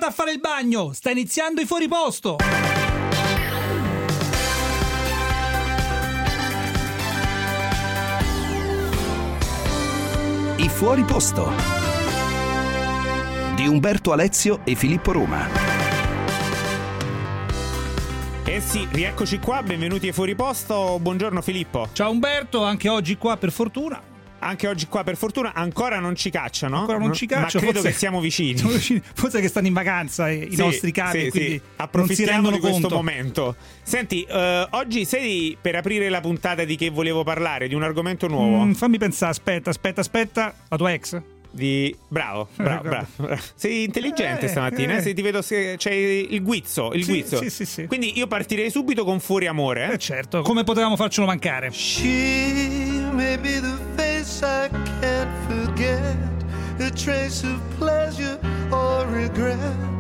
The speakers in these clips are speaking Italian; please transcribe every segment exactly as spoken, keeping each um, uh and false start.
Andate a fare il bagno, sta iniziando i Fuori Posto. I Fuori Posto di Umberto Alezio e Filippo Roma. Eh sì, rieccoci qua, benvenuti ai Fuori Posto. Buongiorno Filippo. Ciao Umberto, anche oggi qua per fortuna. Anche oggi qua per fortuna ancora non ci cacciano. Ancora non ci cacciano, ma credo forse, che siamo vicini. siamo vicini. Forse che stanno in vacanza i sì, nostri capi, sì, quindi sì. non Approfittiamo si rendono di questo conto. momento. Senti, uh, oggi sei per aprire la puntata di che volevo parlare, di un argomento nuovo. Mm, fammi pensare, aspetta, aspetta, aspetta. La tua ex? Di... Bravo, bravo, bravo, bravo. Sei intelligente eh, stamattina, eh. eh. Se ti vedo, se... c'è il guizzo, il Sì, guizzo. sì, sì, sì. Quindi io partirei subito con Fuori Amore. Eh, Eh certo, come potevamo farcelo mancare? She may be the face I can't forget, a trace of pleasure or regret,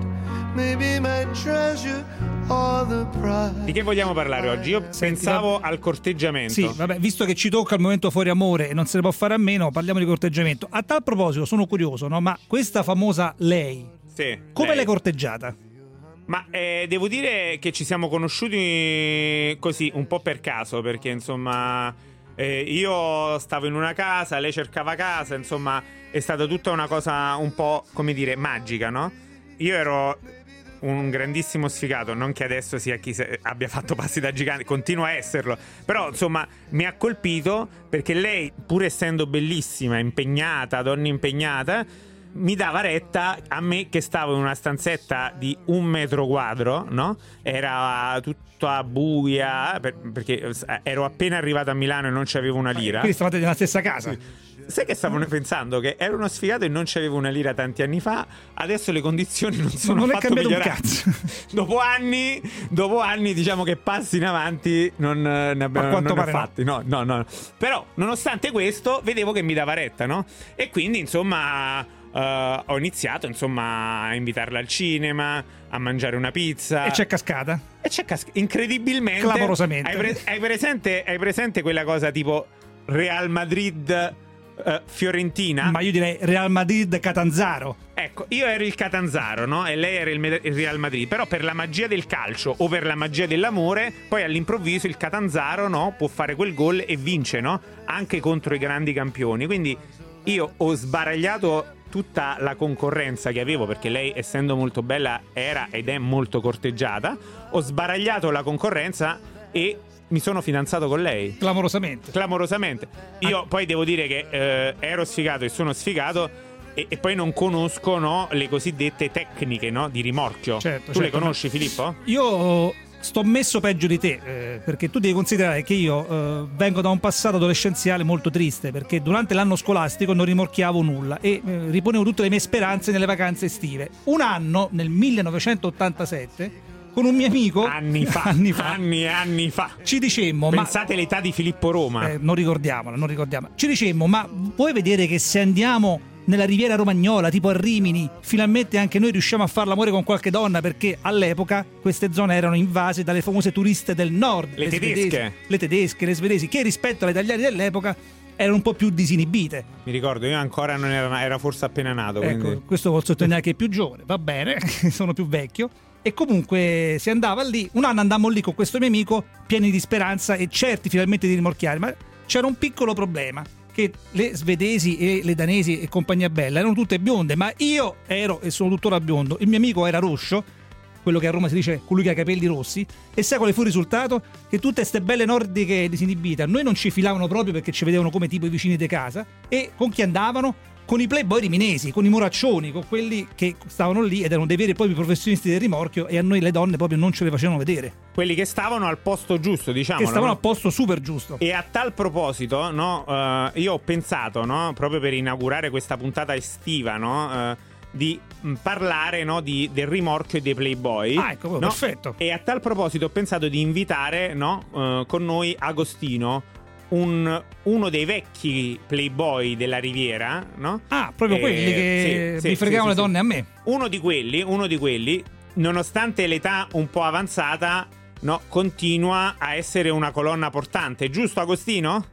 maybe my treasure or the pride. Di che vogliamo parlare oggi? Io pensavo al corteggiamento. Sì, vabbè, visto che ci tocca il momento Fuori Amore e non se ne può fare a meno, parliamo di corteggiamento. A tal proposito, sono curioso, no? Ma questa famosa lei, Sì, come lei. l'hai corteggiata? Ma eh, devo dire che ci siamo conosciuti così, un po' per caso, perché insomma eh, io stavo in una casa, lei cercava casa, insomma è stata tutta una cosa un po', come dire, magica, no? Io ero un grandissimo sfigato, non che adesso sia chi se- abbia fatto passi da gigante, continua a esserlo, però insomma mi ha colpito perché lei, pur essendo bellissima, impegnata, donna impegnata, mi dava retta a me che stavo in una stanzetta di un metro quadro, no? Era tutta buia, per- perché ero appena arrivato a Milano e non c'avevo una lira. Quindi stavate nella stessa casa? Sai che stavo pensando? Che ero uno sfigato e non c'avevo una lira tanti anni fa. Adesso le condizioni non sono non è affatto cambiato un migliorate. cazzo. Dopo anni, dopo anni, diciamo che passi in avanti non eh, ne abbiamo A quanto non ne ho pare no. fatti. No, no, no. Però, nonostante questo, vedevo che mi dava retta, no? E quindi, insomma. Uh, ho iniziato insomma a invitarla al cinema, a mangiare una pizza E c'è cascata? e c'è cas- incredibilmente Clamorosamente. hai, pre- hai presente hai presente quella cosa tipo Real Madrid uh, Fiorentina? Ma io direi Real Madrid Catanzaro. Ecco, io ero il Catanzaro, no? E lei era il, Med- il Real Madrid. Però per la magia del calcio o per la magia dell'amore, poi all'improvviso il Catanzaro, no? Può fare quel gol e vince, no? Anche contro i grandi campioni. Quindi io ho sbaragliato tutta la concorrenza che avevo, perché lei, essendo molto bella, era ed è molto corteggiata. Ho sbaragliato la concorrenza e mi sono fidanzato con lei. Clamorosamente. Clamorosamente. Io ah. poi devo dire che eh, ero sfigato e sono sfigato e, e poi non conosco, no, le cosiddette tecniche, no, di rimorchio. Certo, tu certo, le conosci, Filippo? Io sto messo peggio di te, eh, perché tu devi considerare che io eh, vengo da un passato adolescenziale molto triste, perché durante l'anno scolastico non rimorchiavo nulla e eh, riponevo tutte le mie speranze nelle vacanze estive. Un anno, nel millenovecentottantasette, con un mio amico anni fa, anni fa, anni e anni fa, ci dicemmo, pensate ma l'età di Filippo Roma, eh, non ricordiamola, non ricordiamo. Ci dicemmo, ma vuoi vedere che se andiamo nella Riviera Romagnola, tipo a Rimini, finalmente anche noi riusciamo a fare l'amore con qualche donna, perché all'epoca queste zone erano invase dalle famose turiste del nord, le, le tedesche, svedesi, le tedesche, le svedesi, che rispetto alle italiane dell'epoca erano un po' più disinibite. Mi ricordo, io ancora non ero, era forse appena nato, Ecco, quindi. questo vuol sottolineare che è più giovane, va bene, sono più vecchio. E comunque si andava lì, un anno andammo lì con questo mio amico, pieni di speranza e certi finalmente di rimorchiare, ma c'era un piccolo problema, che le svedesi e le danesi e compagnia bella erano tutte bionde, ma io ero e sono tuttora biondo, il mio amico era rosso, quello che a Roma si dice colui che ha i capelli rossi, e sai quale fu il risultato? Che tutte queste belle nordiche disinibite a noi non ci filavano proprio perché ci vedevano come tipo i vicini di casa, e con chi andavano? Con i playboy riminesi, con i moraccioni, con quelli che stavano lì ed erano dei veri e propri professionisti del rimorchio, e a noi le donne proprio non ce le facevano vedere. Quelli che stavano al posto giusto, diciamo. Che stavano no? al posto super giusto. E a tal proposito, no, uh, io ho pensato, no, proprio per inaugurare questa puntata estiva, no, uh, di mh, parlare, no, di, del rimorchio e dei playboy. Ah, ecco, no? perfetto. E a tal proposito ho pensato di invitare, no, uh, con noi Agostino, Un, uno dei vecchi playboy della Riviera, no? Ah, proprio eh, quelli che sì, mi sì, fregavano sì, le donne sì. a me. Uno di quelli, uno di quelli, nonostante l'età un po' avanzata, no, continua a essere una colonna portante, giusto Agostino?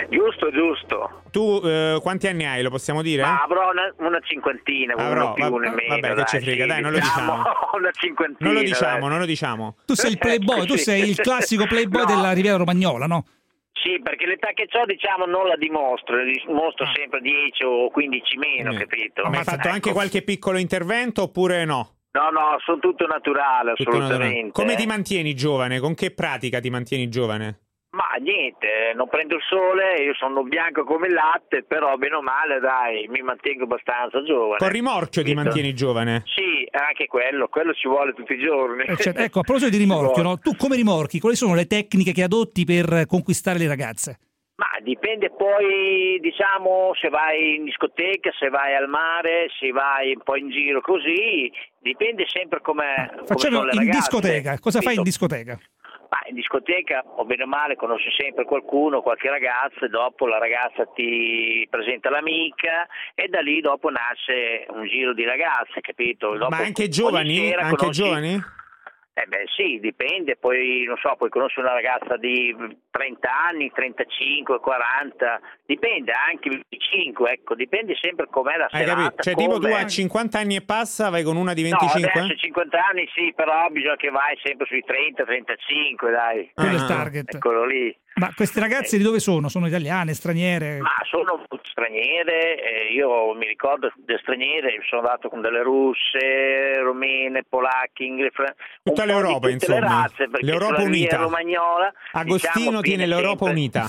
Giusto, giusto. Tu eh, quanti anni hai, lo possiamo dire? Ma avrò una, una cinquantina, Avrò, uno più, uno vabbè, meno. vabbè, dai, che ci frega, sì, dai, non lo diciamo, diciamo. Una cinquantina. Non lo diciamo, dai. non lo diciamo. Tu sei il playboy, tu sei il classico playboy No. della Riviera Romagnola, no? Sì, perché l'età che ho, diciamo, non la dimostro, dimostro Ah. sempre dieci o quindici meno, Eh. capito? Ma hai fatto Ecco. anche qualche piccolo intervento oppure no? No, no, sono tutto naturale, Tutto assolutamente. naturale. Come ti mantieni giovane? Con che pratica ti mantieni giovane? Ma niente, non prendo il sole, io sono bianco come il latte, però bene o male, dai, mi mantengo abbastanza giovane. Con rimorchio ti Capito? mantieni giovane? Sì, anche quello, quello ci vuole tutti i giorni. Eh, certo. Ecco, a proposito di rimorchio, no? Tu come rimorchi? Quali sono le tecniche che adotti per conquistare le ragazze? Ma dipende poi, diciamo, se vai in discoteca, se vai al mare, se vai un po' in giro così, dipende sempre come, come Facciamo sono le in ragazze. discoteca. Cosa fai in Capito? discoteca? Ma in discoteca, o bene o male, conosci sempre qualcuno, qualche ragazza, e dopo la ragazza ti presenta l'amica e da lì dopo nasce un giro di ragazze, capito? Dopo, Ma anche ogni giovani? sera Anche conosci- giovani? Eh beh sì, dipende, poi non so, poi conosci una ragazza di trenta anni, trentacinque, quaranta, dipende, anche venticinque, ecco, dipende sempre com'è la Hai serata. capito? Cioè tipo tu come- a cinquanta anni e passa vai con una di No, venticinque? adesso cinquanta anni sì, però bisogna che vai sempre sui trenta trentacinque, dai. Quello è il Ah. target. Eccolo lì. Ma queste ragazze di dove sono? Sono italiane, straniere? Ma sono straniere, eh, io mi ricordo delle straniere, sono andato con delle russe, romene, polacche, inglesi, Tutta un po' l'Europa, di tutte insomma. le razze, perché L'Europa sulla Riviera unita. Romagnola, Agostino diciamo, tiene viene l'Europa sempre- unita.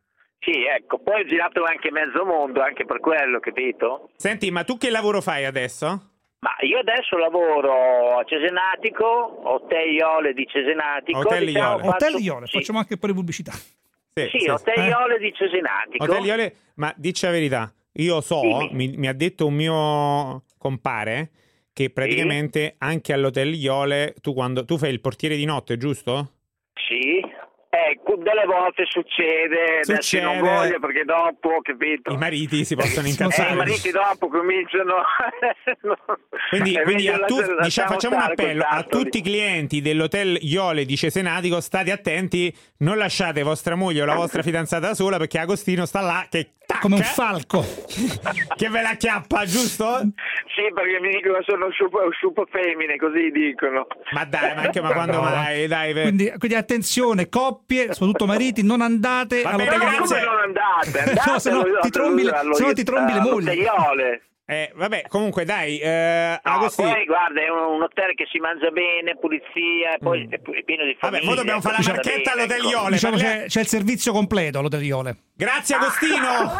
Sì, ecco, poi ho girato anche mezzo mondo, anche per quello, capito? Senti, ma tu che lavoro fai adesso? Ma io adesso lavoro a Cesenatico, Hotel Iole di Cesenatico. Hotel diciamo, Iole. faccio- Hotel Iole, sì. facciamo anche un po' di pubblicità. Sì, Hotel Eh? Iole di Cesenatico. Hotel Iole, ma dici la verità, io so, Dimmi. mi, mi ha detto un mio compare che praticamente anche all'Hotel Iole tu quando tu fai il portiere di notte, giusto? Sì, ecco, delle volte succede, adesso Succede. non voglio perché dopo, capito? I mariti si possono Eh, incazzare. i mariti dopo cominciano. Quindi, È quindi meglio a tu- lasciare- diciamo, lasciamo facciamo un stare appello quel a tasto lì. tutti i clienti dell'Hotel Iole di Cesenatico, state attenti, non lasciate vostra moglie o la vostra fidanzata sola perché Agostino sta là che tacca, Come un falco. che ve la chiappa, giusto? Sì, perché mi dicono che sono super, super femmine, così dicono. Ma dai, ma anche ma quando No. mai, dai, ve- Quindi, quindi attenzione, coppie, soprattutto mariti, non andate Va all'Hotel bene, Ma Iole. grazie. come non andate? Andate No, se no allo- ti trombi le- allo- se no ti trombi le allo- mogli. Hotel Iole. Eh, vabbè, comunque dai, eh, No, Agostino. poi guarda, è un, un hotel che si mangia bene, pulizia, e poi Mm. è, è pieno di Vabbè, famiglie. poi dobbiamo fare la sta marchetta bene, all'Hotel ecco. Iole. Diciamo parliamo- c'è, c'è il servizio completo all'Hotel Iole. Grazie Agostino.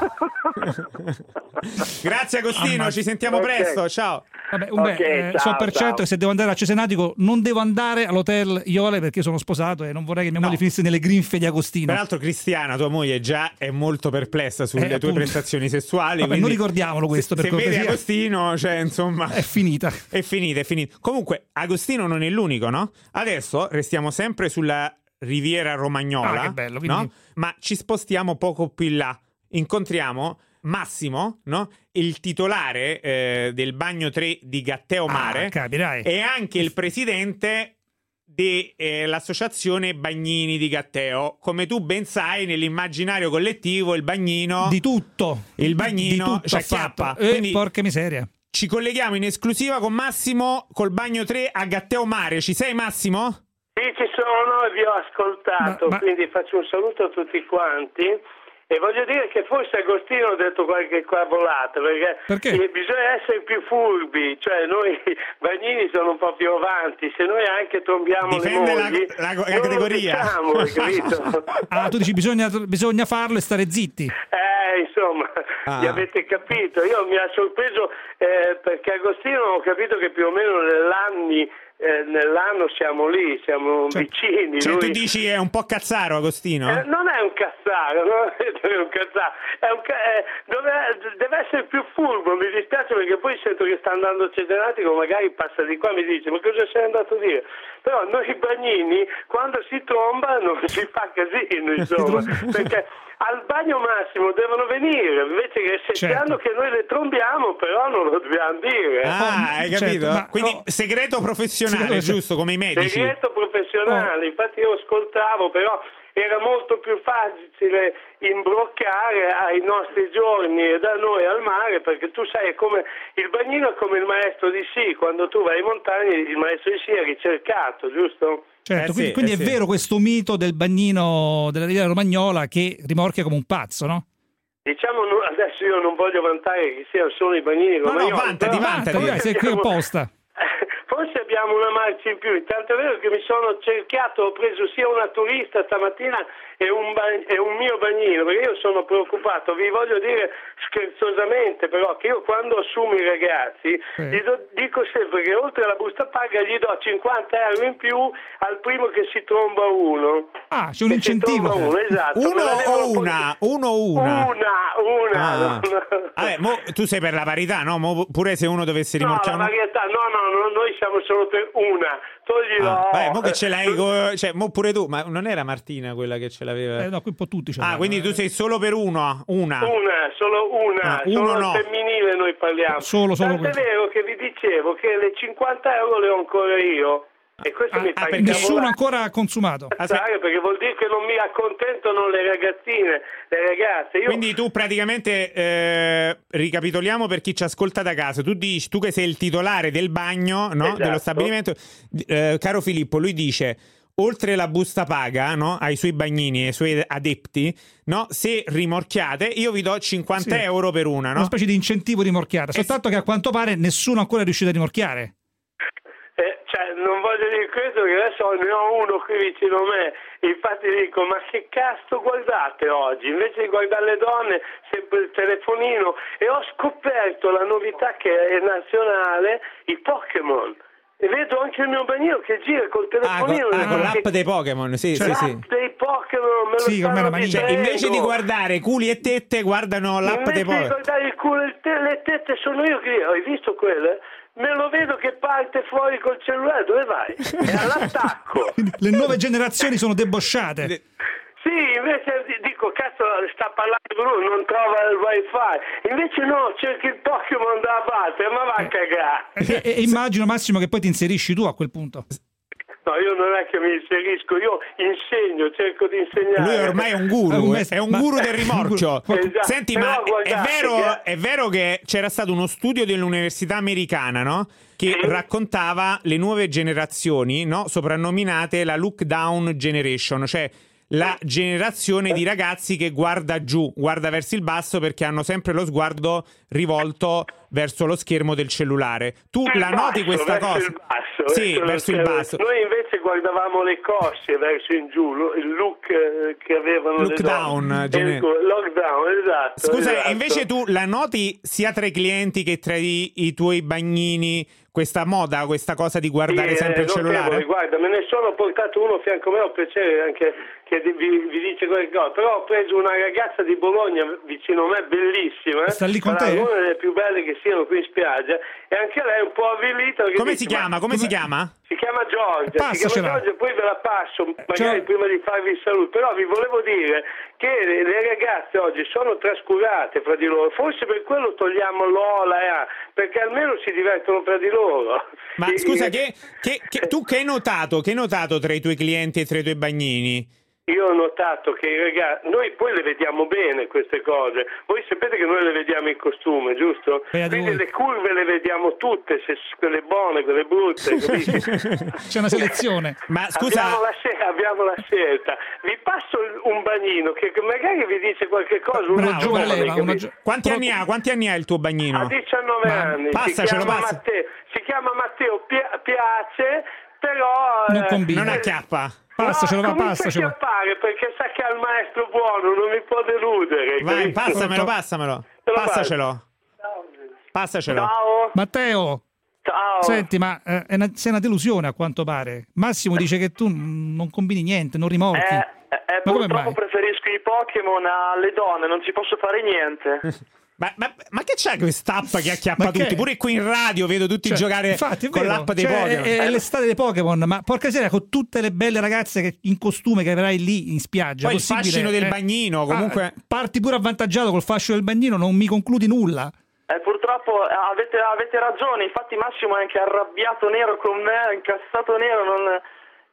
Grazie Agostino, Ammazza. ci sentiamo Ok. presto, ciao. Vabbè, Umbe, Ok, eh, ciao, so per ciao. certo che se devo andare a Cesenatico non devo andare all'Hotel Iole perché sono sposato e non vorrei che mia No. moglie finisse nelle grinfie di Agostino. Peraltro Cristiana, tua moglie, già è molto perplessa sulle Eh, tue appunto. prestazioni sessuali. Vabbè, quindi non ricordiamolo questo, se, per se vedi cortesia. Agostino, cioè insomma, È finita. è finita, è finita. Comunque Agostino non è l'unico, no? Adesso restiamo sempre sulla Riviera Romagnola, Ah, che bello, quindi- no? Ma ci spostiamo poco più in là. Incontriamo Massimo, no? Il titolare eh, del Bagno tre di Gatteo Mare Ah, capirai. e anche il presidente dell'associazione Bagnini di Gatteo. Come tu ben sai, nell'immaginario collettivo il bagnino, Di tutto. il bagnino Di tutto ci ha acchiappa. fatto. Eh, Quindi porca miseria. ci colleghiamo in esclusiva con Massimo col Bagno tre a Gatteo Mare. Ci sei Massimo? Sì, ci sono e vi ho ascoltato, Ma- ma- quindi faccio un saluto a tutti quanti e voglio dire che forse Agostino ha detto qualche cavolata, perché, Perché? eh, bisogna essere più furbi, cioè noi bagnini sono un po' più avanti, se noi anche trombiamo Difende le la- mogli, la- la non lo categoria. diciamo, hai capito? Ah, tu dici bisogna, bisogna farlo e stare zitti. Eh, insomma, Ah. vi avete capito. Io mi ha sorpreso eh, perché Agostino ho capito che più o meno nell'anni, eh, nell'anno siamo lì, siamo Cioè- vicini. Cioè lui... tu dici è un po' cazzaro Agostino? Eh, non è un cazzaro, non è un cazzaro, è un ca- eh, dove- deve essere più furbo, mi dispiace perché poi sento che sta andando a Cesenatico, magari passa di qua e mi dice ma cosa sei andato a dire? Però noi bagnini quando si tromba non si fa casino, insomma, perché al bagno massimo devono venire, invece che se Certo. sanno che noi le trombiamo però non lo dobbiamo dire. eh. Ah, hai certo, capito? ma- Quindi oh. segreto professionale, Segreto- giusto, come i medici. Segreto professionale, infatti io ascoltavo, però era molto più facile imbroccare ai nostri giorni e da noi al mare, perché tu sai, è come il bagnino è come il maestro di sci, quando tu vai in montagna il maestro di sci è ricercato, giusto? Certo, Eh quindi, sì, quindi eh è sì. vero questo mito del bagnino della Riviera Romagnola che rimorchia come un pazzo, no? Diciamo, no- adesso io non voglio vantare che siano solo i bagnini No, no, romagnoli, vantati, però- vantati. Dai, sei qui apposta. Forse abbiamo una marcia in più, tanto è vero che mi sono cercato, ho preso sia una turista stamattina e un, ba- e un mio bagnino, perché io sono preoccupato, vi voglio dire scherzosamente però che io quando assumo i ragazzi Sì. gli do- dico sempre che oltre alla busta paga gli do cinquanta euro in più al primo che si tromba uno. Ah, c'è un Che si incentivo. tromba uno, esatto. Uno Me la devono o una? port- Uno o una? Una, una. Ah. no, no. Vabbè, mo tu sei per la parità, no? Mo pure se uno dovesse No, rimorchiare la uno... varietà, no, no, no, noi siamo solo per una. Toglilo. Ah, vabbè, mo che ce l'hai, co- cioè, mo pure tu, ma non era Martina quella che ce l'aveva? Eh, no, qui un po' tutti ce ah, l'hanno, quindi eh. tu sei solo per uno, una. Una, solo una, Ah, uno solo no. al femminile noi parliamo. Solo- solo Tant'è quello. vero che vi dicevo che le cinquanta euro le ho ancora io. E questo Ah, mi fa ah, perché Nessuno incavolare, ancora consumato. perché vuol dire che non mi accontentano le ragazzine, le ragazze. Io Quindi tu praticamente, eh, ricapitoliamo per chi ci ascolta da casa, tu dici, tu che sei il titolare del bagno, no? Esatto. Dello stabilimento, eh, caro Filippo, lui dice, oltre la busta paga, no? Ai suoi bagnini e ai suoi adepti, no? Se rimorchiate, io vi do cinquanta Sì. euro per una, no? Una specie di incentivo di rimorchiata, soltanto che a quanto pare nessuno ancora è riuscito a rimorchiare. Eh, cioè, non voglio dire questo, perché adesso ne ho uno qui vicino a me, infatti dico, ma che cazzo guardate oggi? Invece di guardare le donne, sempre il telefonino, e ho scoperto la novità che è nazionale, i Pokémon. E vedo anche il mio bagnino che gira col Ah, con, telefonino. ah, con che- l'app dei Pokémon, sì, Cioè, sì, sì. L'app dei Pokémon, me lo Sì, come stanno la manina. Cioè, dicendo. invece di guardare culi e tette, guardano l'app Invece dei di Pokémon. guardare il culo e il te- le tette sono io che hai visto quelle? Me lo vedo che parte fuori col cellulare, dove vai? È all'attacco. Quindi le nuove generazioni sono debosciate. Sì, invece di- dico, cazzo, sta parlando con lui, non trova il wifi. Invece no, cerchi il Pokémon da battere, ma va a cagare. E, e- e immagino, Massimo, che poi ti inserisci tu a quel punto. No, io non è che mi inserisco, io insegno, cerco di insegnare. Lui ormai è un È guru, un eh, mes- è un ma- guru del rimorchio. Esatto. Senti, Però ma è guardate vero, che- è vero che c'era stato uno studio dell'università americana, no? Che Sì. raccontava le nuove generazioni, no? Soprannominate la look down generation, cioè la generazione di ragazzi che guarda giù, guarda verso il basso perché hanno sempre lo sguardo rivolto verso lo schermo del cellulare. Tu Il la noti basso, questa verso cosa? il basso, Sì, verso il lo- basso. Noi invece guardavamo le cosce verso in giù, lo- il look eh, che avevano Look le down, donne. gene- Il co- lockdown, esatto. Scusa, esatto. invece tu la noti sia tra i clienti che tra i, i tuoi bagnini, questa moda, questa cosa di guardare Sì, sempre eh, il cellulare? notevole, guarda, me ne sono portato uno a fianco a me, ho piacere anche che vi, vi dice qualche cosa, però ho preso una ragazza di Bologna vicino a me, bellissima, eh? Sta lì con Sarà te? una delle più belle che siano qui in spiaggia, e anche lei è un po' avvilita. perché Come dice, si chiama? ma- Come si chiama? Si chiama Giorgia, si Passacela. chiama Giorgia, poi ve la passo magari Cioè- prima di farvi il saluto, però vi volevo dire che le, le ragazze oggi sono trascurate fra di loro, forse per quello togliamo l'Ola e A, perché almeno si divertono fra di loro. Ma I- scusa, i- che, che- che- tu che hai notato? Che hai notato tra i tuoi clienti e tra i tuoi bagnini? Io ho notato che i ragazzi, noi poi le vediamo bene queste cose, voi sapete che noi le vediamo in costume, giusto? Beati Quindi voi. le curve le vediamo tutte, se, quelle buone, quelle brutte, capisci? C'è una selezione. Ma scusa, Abbiamo la, scel- abbiamo la scelta. Vi passo il- un bagnino che che magari vi dice qualche cosa. uno Una giovane, giovane leva, una capito? gio- quanti Però- anni ha? Quanti anni ha il tuo Ha bagnino? diciannove Ma anni, si passacelo, chiama, passa. Matteo, si chiama Matteo, Pia- piace, però... Non eh, combina. Non acchiappa. Passacelo, no, va, comincia passacelo. a chiappare perché sa che ha il maestro buono, non mi può deludere. Vai, capito? passamelo, passamelo. Te lo Passacelo. Passacelo. Ciao. Matteo, Ciao. senti, ma eh, è una, sei una delusione a quanto pare. Massimo dice che tu mm, non combini niente, non rimorchi. Eh, eh, Ma come purtroppo mai? preferisco i Pokémon alle donne, non ci posso fare niente. Ma, ma, ma che c'è quest'app che acchiappa Ma che- tutti? Pure qui in radio vedo tutti Cioè, giocare infatti, è con vero. l'app dei Cioè, Pokémon. È, è l'estate dei Pokémon, ma porca sera, con tutte le belle ragazze che in costume che avrai lì in spiaggia. Poi il possibile, fascino del eh? bagnino, comunque- Ah, parti pure avvantaggiato col fascino del bagnino, non mi concludi nulla. Eh, purtroppo eh, avete, avete ragione, infatti Massimo è anche arrabbiato nero con me, incazzato nero, non...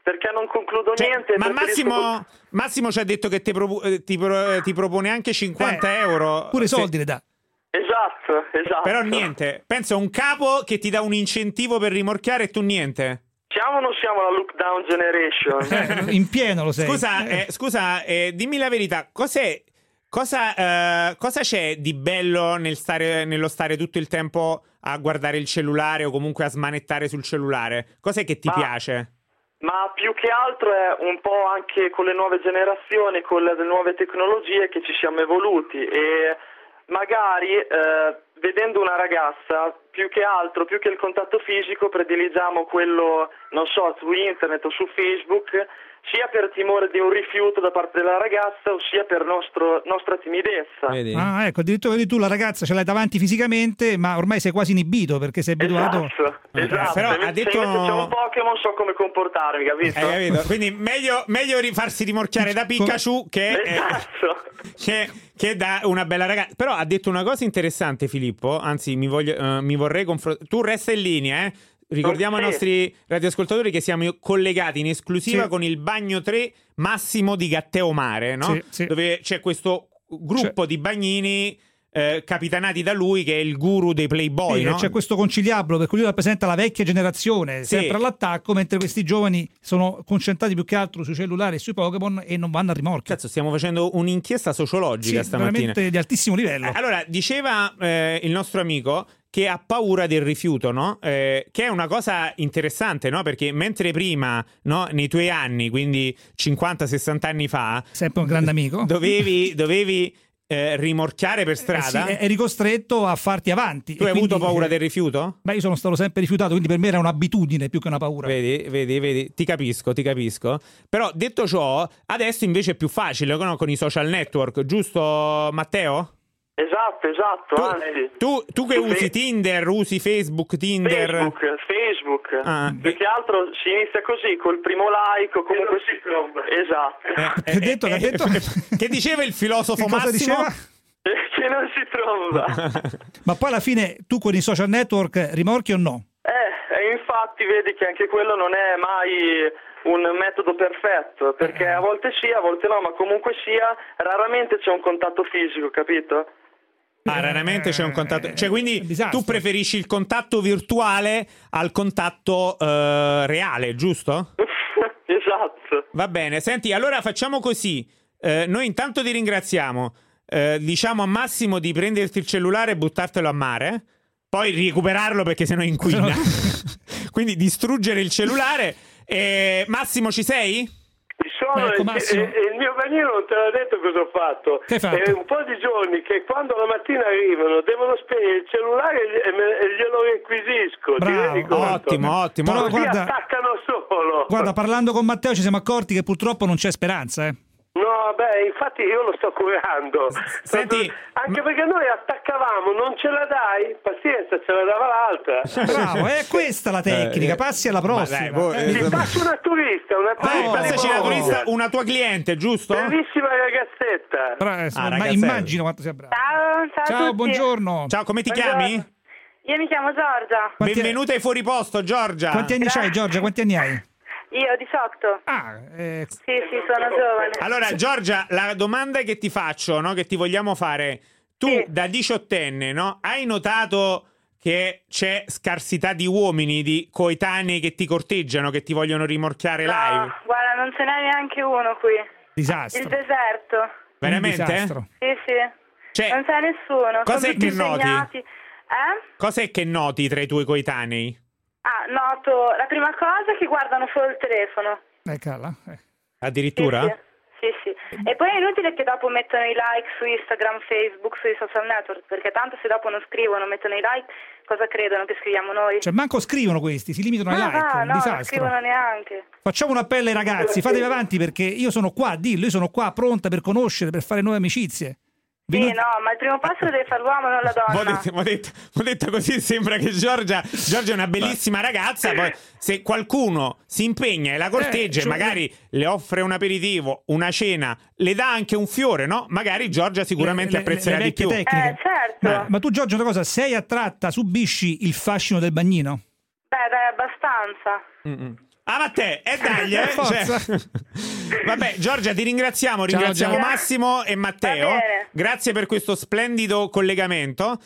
perché non concludo Cioè, niente. ma preferisco- Massimo, Massimo ci ha detto che ti, propo- eh, ti, pro- eh, ti propone anche cinquanta Eh, euro. Pure i Se- soldi le dà. Esatto, esatto. Però niente, pensa a un capo che ti dà un incentivo per rimorchiare e tu niente. Siamo o non siamo la lockdown generation? Eh, in pieno lo sei. Scusa, Eh, eh, scusa eh, dimmi la verità, cos'è, cosa, eh, cosa c'è di bello nel stare, nello stare tutto il tempo a guardare il cellulare o comunque a smanettare sul cellulare? Cos'è che ti Ma- piace? Ma più che altro è un po' anche con le nuove generazioni, con le nuove tecnologie che ci siamo evoluti e magari eh, vedendo una ragazza, più che altro, più che il contatto fisico, prediligiamo quello, non so, su internet o su Facebook, sia per timore di un rifiuto da parte della ragazza o sia per nostro, nostra timidezza. Vedi? Ah, ecco, addirittura vedi tu la ragazza ce l'hai davanti fisicamente, ma ormai sei quasi inibito perché sei abituato. Esatto, esatto. Però se, ha se detto- invece c'è un Pokémon so come comportarmi, capito? Hai capito? Quindi meglio, meglio rifarsi rimorchiare da Pikachu che, eh, Esatto. che, che da una bella ragazza. Però ha detto una cosa interessante Filippo, anzi mi, voglio, eh, mi vorrei confrontare. Tu resta in linea, eh? Ricordiamo Sì. ai nostri radioascoltatori che siamo collegati in esclusiva Sì. con il Bagno tre Massimo di Gatteo Mare, no? Sì, sì. Dove c'è questo gruppo C'è- di bagnini eh, capitanati da lui che è il guru dei Playboy, Sì, no? c'è questo conciliabolo per cui lui rappresenta la vecchia generazione, Sì. sempre all'attacco, mentre questi giovani sono concentrati più che altro sui cellulari e sui Pokémon e non vanno a rimorchio. Cazzo, stiamo facendo un'inchiesta sociologica Sì, stamattina. veramente di altissimo livello. Eh, Allora, diceva eh, il nostro amico che ha paura del rifiuto, no? Eh, che è una cosa interessante, no? Perché mentre prima, no, nei tuoi anni, quindi cinquanta sessanta anni fa, Sempre un grande amico. dovevi, dovevi eh, rimorchiare per Eh sì, strada. è- eri costretto a farti avanti. Tu E hai avuto quindi, paura eh, del rifiuto? Beh, io sono stato sempre rifiutato, quindi per me era un'abitudine più che una paura. Vedi, vedi, vedi, ti capisco, ti capisco. Però detto ciò, adesso invece è più facile, no? Con i social network, giusto Matteo? Esatto, esatto, Tu, anzi. tu, tu che Su usi Fe- Tinder, usi Facebook, Tinder. Facebook, Facebook. Ah, Più che altro si inizia così, col primo like o comunque si tromba. Esatto. Eh, Che ha detto, che ha detto? che diceva il filosofo Che cosa Massimo? diceva? Che non si tromba. Ma poi alla fine tu con i social network rimorchi o no? Eh, e infatti vedi che anche quello non è mai un metodo perfetto, perché a volte sì, a volte no, ma comunque sia, raramente c'è un contatto fisico, capito? Ah, raramente c'è un contatto. Cioè, quindi È un disastro. tu preferisci il contatto virtuale al contatto eh, reale, giusto? Esatto. Va bene. Senti, allora facciamo così. Eh, noi intanto ti ringraziamo. Eh, diciamo a Massimo di prenderti il cellulare e buttartelo a mare. Poi recuperarlo perché sennò inquina. Quindi distruggere il cellulare. Eh, Massimo, ci sei? Ci sono, Ecco, e- Massimo. e- e il mio bagnino non te l'ha detto cosa ho fatto. Che hai fatto? È un po' di giorni che quando la mattina arrivano devono spegnere il cellulare e, e me- e glielo requisisco. Ti Bravo, rendi conto? Ottimo, ottimo. Però Così guarda- attaccano solo. Guarda, parlando con Matteo ci siamo accorti che purtroppo non c'è speranza, eh. No, beh, infatti io lo sto curando. Senti, Anche ma- perché noi attaccavamo, non ce la dai? Pazienza, ce la dava l'altra. Bravo, è questa la tecnica, Eh, passi alla prossima. dai, boh, Eh, Ti passo una turista, una Vai, turista. passaci di una Bologna. turista, una tua cliente, giusto? Bellissima ragazzetta. però, eh, Ah, ma ragazzi, immagino quanto sia bravo. Ciao, ciao, a Ciao, tutti. buongiorno. Ciao, come ti Buongiorno. chiami? Io mi chiamo Giorgia. Quanti- Benvenuta ai Fuori Posto, Giorgia. Quanti anni c'hai, Giorgia? Quanti anni hai? Io ho diciotto. Ah, eh, Sì, sì, sono giovane. Allora, Giorgia, la domanda che ti faccio, no, che ti vogliamo fare, tu Sì. da diciottenne, no, hai notato che c'è scarsità di uomini, di coetanei che ti corteggiano, che ti vogliono rimorchiare live? No, guarda, non ce n'è neanche uno qui. Il disastro. deserto. Un Veramente? disastro. Sì, sì. Cioè, Non c'è nessuno. cos'è sono tutti che noti? impegnati. Eh? cos'è che noti tra i tuoi coetanei? Ah, noto. La prima cosa è che guardano solo il telefono. Eh, calla. Eh. Sì, Addirittura? sì. Sì, sì. E poi è inutile che dopo mettono i like su Instagram, Facebook, sui social network, perché tanto se dopo non scrivono, mettono i like, cosa credono che scriviamo noi? Cioè, manco scrivono questi, si limitano ai Ah, like. va, Un no, non disastro. scrivono neanche. Facciamo un appello ai ragazzi, fatevi avanti perché io sono qua, dillo, io sono qua pronta per conoscere, per fare nuove amicizie. Sì, Venuti- no, ma il primo passo lo deve fare l'uomo, non la M'ho donna. detto, m'ho detto- m'ho detto così, sembra che Giorgia Giorgia è una bellissima ragazza, poi se qualcuno si impegna e la corteggia Eh, e cioè- magari le offre un aperitivo, una cena, le dà anche un fiore, no? Magari Giorgia sicuramente Le- le- apprezzerà le di vecchie più. tecniche. Eh, certo. Ma, ma tu, Giorgio, una cosa, sei attratta, subisci il fascino del bagnino? Beh, dai, abbastanza. Mm-mm. Ah, ma te, e eh, dai, eh? Cioè... Vabbè, Giorgia, ti ringraziamo, Ciao, ringraziamo Giorgia. Massimo e Matteo. Grazie per questo splendido collegamento.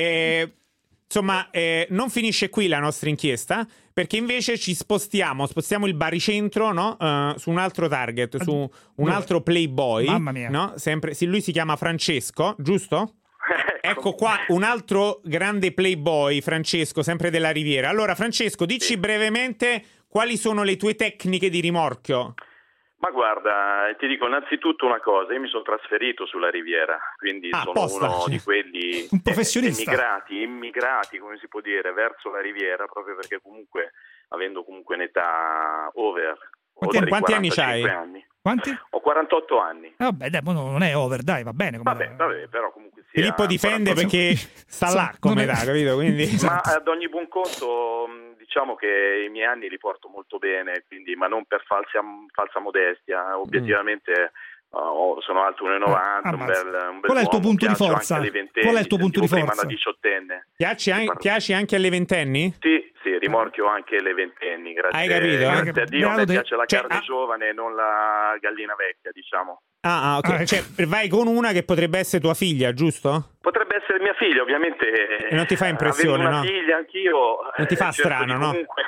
E, insomma, eh, non finisce qui la nostra inchiesta, perché invece ci spostiamo, spostiamo il baricentro, no? Uh, su un altro target, su un altro playboy. Mamma mia. No? Sempre, sì, lui si chiama Francesco, giusto? Ecco qua un altro grande playboy, Francesco, sempre della Riviera. Allora, Francesco, dici brevemente quali sono le tue tecniche di rimorchio. Ma guarda, ti dico innanzitutto una cosa, io mi sono trasferito sulla Riviera, quindi ah, sono posta. uno di quelli un professionista. immigrati, immigrati, come si può dire, verso la Riviera, proprio perché comunque, avendo comunque un'età over, quanti, quanti anni c'hai? Anni, Quanti? Ho quarantotto anni. Vabbè, dai, non è over, dai, va bene. Come vabbè, vabbè, però comunque sia Filippo difende quarantotto perché sta là come età, capito? Quindi... Ma ad ogni buon conto, diciamo che i miei anni li porto molto bene, quindi, ma non per falsa, falsa modestia, obiettivamente... Mm. Oh, sono alto uno e novanta, ah, un bel, un bel qual è il tuo uomo, punto di forza? Qual è il tuo punto di forza? Prima una diciottenne. Piaci, an- piaci anche alle ventenni? Sì, sì, rimorchio anche le ventenni, grazie, Hai capito? grazie Hai a Dio, a me de... piace la cioè, carne ah... giovane e non la gallina vecchia, diciamo. Ah, ah ok, ah, cioè vai con una che potrebbe essere tua figlia, giusto? Potrebbe essere mia figlia, ovviamente. E non ti fa impressione, una no? figlia anch'io. Non ti fa eh, strano, no? Comunque,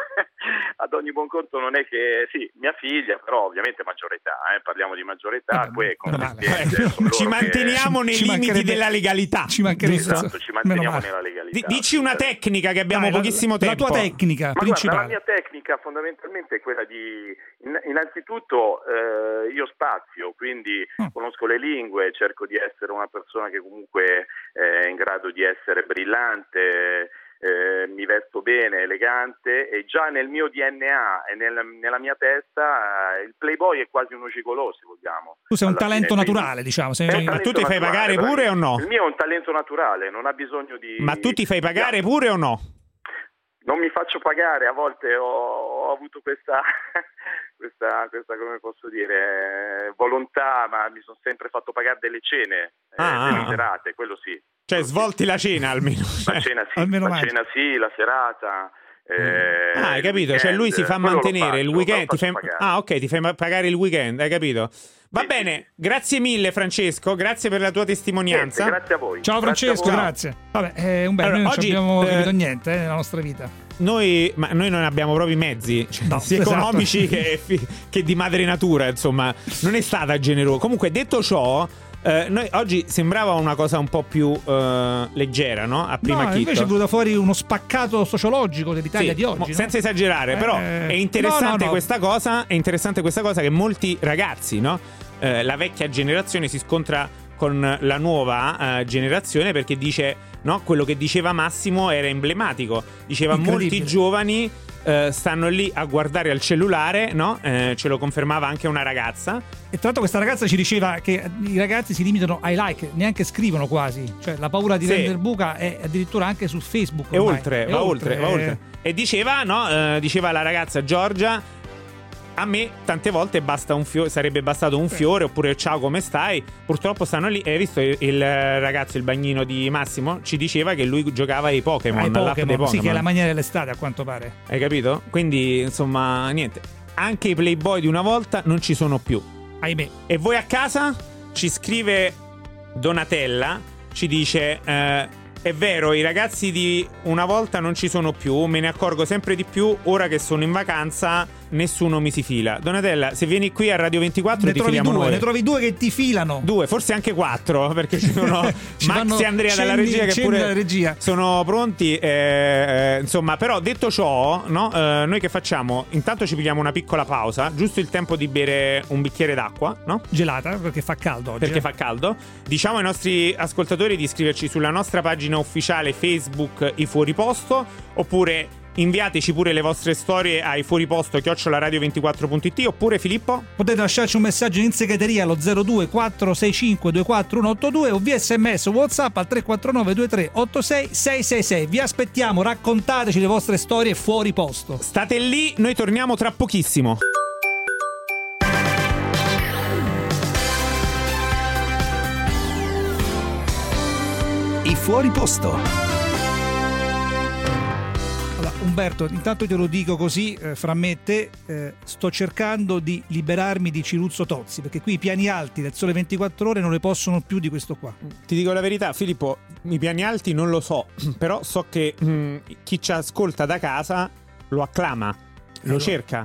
ad ogni buon conto non è che, sì, mia figlia, però ovviamente maggiore età, eh, parliamo di maggiore età, eh, poi con eh, ci manteniamo che... nei ci limiti della legalità. Ci mancherebbe. Esatto, ci manteniamo nella legalità. D- dici una tecnica che abbiamo Dai, pochissimo la, tempo. La tua tecnica Ma principale. guarda, la mia tecnica fondamentalmente è quella di, innanzitutto eh, io spazio, quindi oh. conosco le lingue, cerco di essere una persona che comunque è in grado di essere brillante, eh, mi vesto bene, elegante, e già nel mio D N A e nel, nella mia testa eh, il playboy è quasi uno gigolò, se vogliamo. Tu sei un Alla talento fine, naturale, diciamo. Sei... Ma tu ti fai pagare pure o no? Il mio è un talento naturale, non ha bisogno di... Ma tu ti fai pagare pure o no? Non mi faccio pagare, a volte ho, ho avuto questa, questa, questa, come posso dire, volontà, ma mi sono sempre fatto pagare delle cene, ah, eh, delle ah. serate, quello sì. Cioè quello svolti sì. la cena almeno. La cena sì, almeno la cena sì, la serata... Eh, ah, hai capito? Weekend, cioè lui si fa mantenere faccio, il weekend, ti fai... pagare. Ah, ok, ti fai pagare il weekend, hai capito? Va sì, bene, sì. Grazie mille Francesco, grazie per la tua testimonianza. Niente, grazie a voi. Ciao grazie Francesco, grazie. Vabbè, eh, un bel, Allora, noi non oggi, abbiamo eh, capito niente eh, nella nostra vita. Noi, ma noi non abbiamo proprio i mezzi, cioè, No, sia esatto. economici che, che di madre natura, insomma, non è stata generosa. Comunque, detto ciò, eh, noi oggi sembrava una cosa un po' più eh, leggera, no? A prima no, chitto. invece è venuto fuori uno spaccato sociologico dell'Italia Sì, di oggi. mo, no? senza esagerare, Eh, però è interessante no, no, no. questa cosa. È interessante questa cosa che molti ragazzi, no? Eh, la vecchia generazione si scontra con la nuova uh, generazione, perché dice, no, quello che diceva Massimo era emblematico. Diceva molti giovani uh, stanno lì a guardare al cellulare, no? Eh, ce lo confermava anche una ragazza. E tra l'altro questa ragazza ci diceva che i ragazzi si limitano ai like, neanche scrivono quasi. Cioè la paura di Sì. vendere buca è addirittura anche su Facebook. E ormai. oltre, E va oltre, oltre, va eh. oltre. E diceva, no, eh, diceva la ragazza Giorgia, a me tante volte basta un fiore, sarebbe bastato un fiore, oppure ciao come stai. Purtroppo stanno lì. Hai visto il, il ragazzo, il bagnino di Massimo? Ci diceva che lui giocava ai Pokémon, Ai all'app Pokémon, dei Pokémon. sì, che è la maniera dell'estate a quanto pare. Hai capito? Quindi insomma niente, anche i playboy di una volta non ci sono più, ahimè. E voi a casa? Ci scrive Donatella, ci dice eh, è vero, i ragazzi di una volta non ci sono più, me ne accorgo sempre di più ora che sono in vacanza. Nessuno mi si fila. Donatella, se vieni qui a Radio ventiquattro Ne ti trovi filiamo due, noi. ne trovi due che ti filano. Due, forse anche quattro, perché ci sono Ci Max fanno e Andrea dalla cenni- regia che cenni pure dalla regia. sono pronti. eh, eh, insomma, però detto ciò, no, eh, noi che facciamo? Intanto ci pigliamo una piccola pausa, giusto il tempo di bere un bicchiere d'acqua, no? Gelata, perché fa caldo oggi. Perché eh. fa caldo. Diciamo ai nostri ascoltatori di iscriverci sulla nostra pagina ufficiale Facebook I Fuori Posto, oppure inviateci pure le vostre storie ai fuoriposto chiocciola radio ventiquattro punto it, oppure Filippo Potete lasciarci un messaggio in segreteria allo zero due quattro sei cinque due quattro uno otto due o via sms o WhatsApp al tre quattro nove due tre otto sei sei sei sei. Vi aspettiamo, raccontateci le vostre storie fuori posto. state lì, noi torniamo tra pochissimo. I Fuori Posto. Allora, Umberto, intanto te lo dico così, eh, fra me e te, eh, sto cercando di liberarmi di Ciruzzo Tozzi, perché qui i piani alti del Sole ventiquattro Ore non ne possono più di questo qua. Ti dico la verità, Filippo, i piani alti non lo so, però so che mh, chi ci ascolta da casa lo acclama, lo Eh, cerca,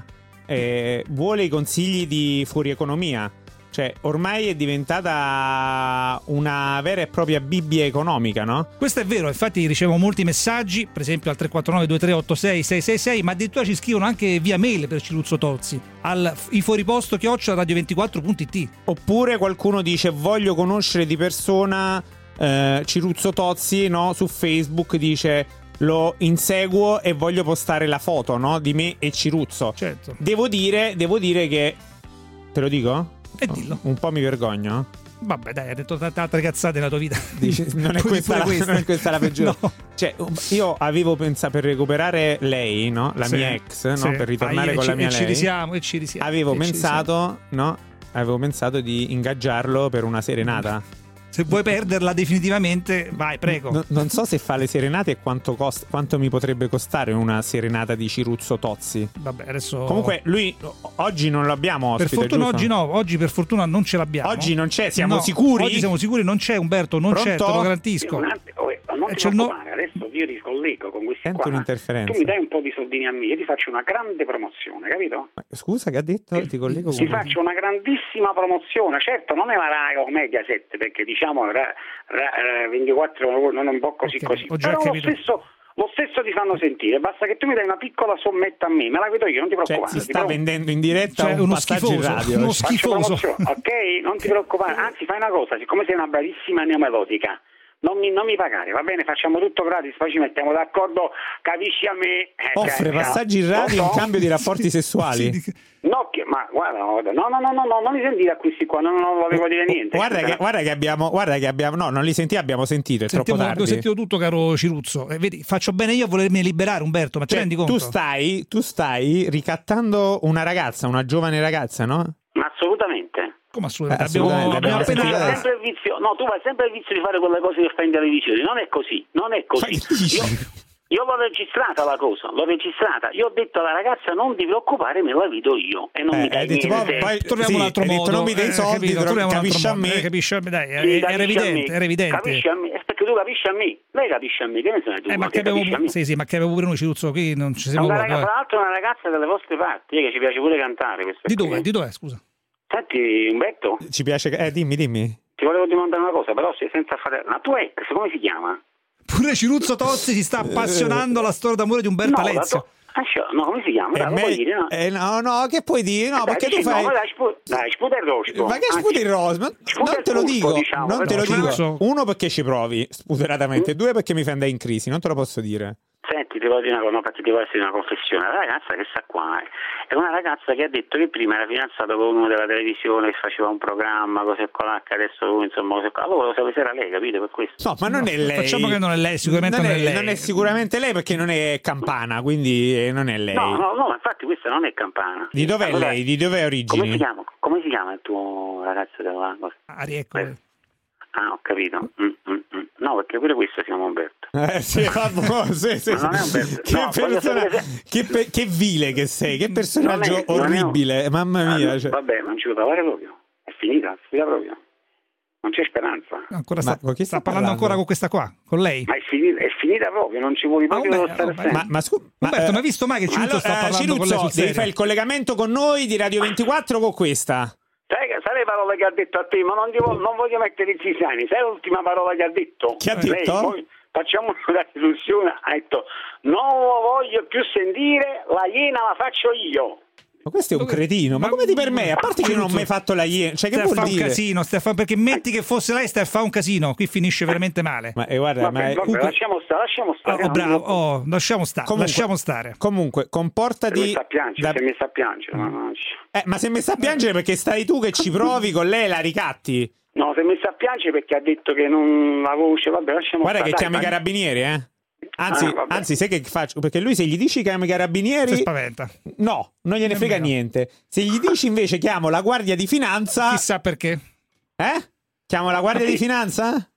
eh, vuole i consigli di fuori economia. Cioè, ormai è diventata una vera e propria Bibbia economica, no? Questo è vero, infatti ricevo molti messaggi, per esempio al tre quattro nove due tre otto sei sei sei sei, ma addirittura ci scrivono anche via mail per Ciruzzo Tozzi al iforiposto chiocciola radio ventiquattro punto it. Oppure qualcuno dice voglio conoscere di persona eh, Ciruzzo Tozzi, no? Su Facebook dice lo inseguo e voglio postare la foto, no? Di me e Ciruzzo. Certo. Devo dire, devo dire che... Te lo dico? E dillo. Un po' mi vergogno. Vabbè, dai, hai detto tante altre cazzate nella tua vita. Dici, non, è questa la, questa. non è questa la peggiore. No. Cioè, io avevo pensato per recuperare lei, no? La Sì, mia ex, sì. no? Per ritornare Ah, e con ci- la mia e ci lei. risiamo, e ci risiamo. Avevo e ci pensato, no? Avevo pensato di ingaggiarlo per una serenata. Se vuoi perderla definitivamente, vai, prego. No- non so se fa le serenate e quanto, costa, quanto mi potrebbe costare una serenata di Ciruzzo Tozzi. Vabbè, adesso. Comunque, lui oggi non lo abbiamo per ospite, fortuna giusto? oggi no, oggi per fortuna non ce l'abbiamo. Oggi non c'è, siamo No, sicuri? Oggi siamo sicuri, non c'è Umberto, non Pronto? c'è, te lo garantisco. Un attimo, oh, non Eh, ti c'è il no- preoccupare, adesso io ti scollego con questi Sento qua. un'interferenza. Tu mi dai un po' di soldini a me, io ti faccio una grande promozione, capito? Ma scusa, che ha detto? Ti collego Ti con... faccio una grandissima promozione, certo non è la Rai o Mediaset, perché diciamo Ra- Ra- ventiquattro non è un po' così Ok, così, ho già però lo capito. stesso, lo stesso ti fanno sentire, basta che tu mi dai una piccola sommetta a me, me la vedo io, non ti Cioè, preoccupare. si ti sta provo- vendendo in diretta Cioè, un uno passaggio in schifoso, radio. uno Faccio schifoso. promozione, ok? Non ti preoccupare, anzi fai una cosa, siccome sei una bravissima neomelodica, non mi, non mi pagare, va bene? Facciamo tutto gratis, poi ci mettiamo d'accordo, capisci a me? Eh, Offre cioè, passaggi in radio in no, cambio di rapporti sessuali. Sì, No, che, ma guarda, guarda, no, no, no, no, no, non mi sentire a questi qua, non, non volevo dire niente. Guarda che, guarda che abbiamo, guarda che abbiamo, no, non li senti, abbiamo sentito, è Sentiamo, troppo abbiamo tardi. sentito tutto, caro Ciruzzo. Eh, vedi, faccio bene io a volermi liberare, Umberto, ma ti Cioè, rendi conto? tu stai, tu stai ricattando una ragazza, una giovane ragazza, no? Ma assolutamente. Come assolutamente? Eh, abbiamo, assolutamente, abbiamo abbiamo Tu appena. hai sentito- sempre il vizio, no, tu hai sempre il vizio di fare quelle cose che fai in televisione, non è così, non è così. Ma che dici? Io, io l'ho registrata la cosa, l'ho registrata, io ho detto alla ragazza non ti preoccupare, me la vedo io e non Eh, mi dai hai detto, niente. poi- poi- Troviamo sì, un altro hai detto, modo. non mi dai eh, soldi, capito, tro- troviamo un altro capisci a modo. me. Eh, capisci a me, dai, Sì, era, capisci era a evidente, me. era evidente. Capisci a me, è perché tu capisci a me, lei capisce a me, che ne sai tu? Eh, ma che che abbiamo, capisci a me? sì, sì, ma che avevo pure noi, Ciruzzo, qui non ci È siamo una proprio. ragazza, eh. tra l'altro è una ragazza delle vostre parti, eh, che ci piace pure cantare. questa Di qui. dove? Di dove, scusa? Senti, Umberto, Ci piace, eh, dimmi, dimmi. ti volevo domandare una cosa, però se- senza fare... La tua ex, come si chiama? Pure Ciruzzo Tozzi si sta appassionando alla storia d'amore di Umberto No, la Alezio. tua- Ah, sciò- no, come si chiama? Eh, Dai, lo me- puoi dire, no? eh, no, no, che puoi dire? No, Dai, perché tu dici, fai... no, dai, spu- dai, sputa il rospo. Ma che Anzi, sputi il rose? Ma sputa non il te lo turco, dico, diciamo, non te lo però. dico. Ciruzzo. Uno, perché ci provi sputeratamente. Mm. Due, perché mi fai andare in crisi. Non te lo posso dire. Senti, ti voglio dire una cosa, no, perché ti voglio essere una confessione. La ragazza che sta qua eh, è una ragazza che ha detto che prima era fidanzato con uno della televisione che faceva un programma, cose qua, che adesso lui, insomma, cose qua. Allora lo sapeva se era lei, capito, per questo. No, ma non No, è lei. facciamo che non è lei, sicuramente non è lei. Non è sicuramente lei, perché non è campana, quindi eh, non è lei. No, no, no, infatti questa non è campana. Di dov'è Allora, lei? Di dov'è origini? Come si chiama? Come si chiama il tuo ragazzo della cosa? Ari, ecco. Eh. Ah, ho capito. Mm, mm, mm. No, perché pure questo siamo Umberto. Eh sì, vabbè, sì, sì, Ma non è un sì. pezzo- Che, no, voglio persona- sapere se- che, pe- che vile che sei, che personaggio Non è- non è un- orribile, mamma mia. Ah, cioè. Vabbè, non ci puoi parlare proprio. È finita, è finita proprio. Non c'è speranza. Ancora Ma sta, con chi sta sta parlando parlando? ancora con questa qua, con lei. Ma è finita, è finita proprio, non ci vuoi Ah, proprio vabbè, stare vabbè. sempre. Ma, ma scu- ma, Umberto, eh, non hai visto mai che Ciruzzo sta allora, parlando con lei sul Ciruzzo, devi serio? fare il collegamento con noi di Radio ventiquattro con questa. Sai, che- sai le parole che ha detto a te? Ma non, ti vo- non voglio mettere i zisani. Sai l'ultima parola che ha detto? Che ha Lei, detto? poi facciamo una riduzione. Ha detto, non lo voglio più sentire, la iena la faccio io. Ma questo è un Dove- cretino, ma ma- come ti permette? A parte che io non ho Ciruzzo, mai fatto la iena, cioè che Stai a vuol fare un dire? casino, stai a fare- perché metti che fosse lei, stai a fare un casino, qui finisce veramente male. Ma eh, guarda, Vabbè, ma è- vabbè, comunque, lasciamo stare, lasciamo stare. Oh, non bravo, mi- oh, lasciamo stare, Comunque- lasciamo stare. comunque Se comportati mi sta a piangere, da- se mi sta a piangere. ma non ci- Eh, ma se mi sta a piangere perché stai tu che ci provi con lei e la ricatti. No, se mi sta a piangere perché ha detto che non la voce, vabbè, lasciamo Guarda stare. che dai, chiami i dai. carabinieri, eh. Anzi, Ah, vabbè. anzi, sai che faccio? Perché lui se gli dici chiami i carabinieri, Si spaventa. no, non gliene frega Nemmeno. niente. Se gli dici invece chiamo la guardia di finanza, Chissà perché. eh? Chiamo la guardia di finanza?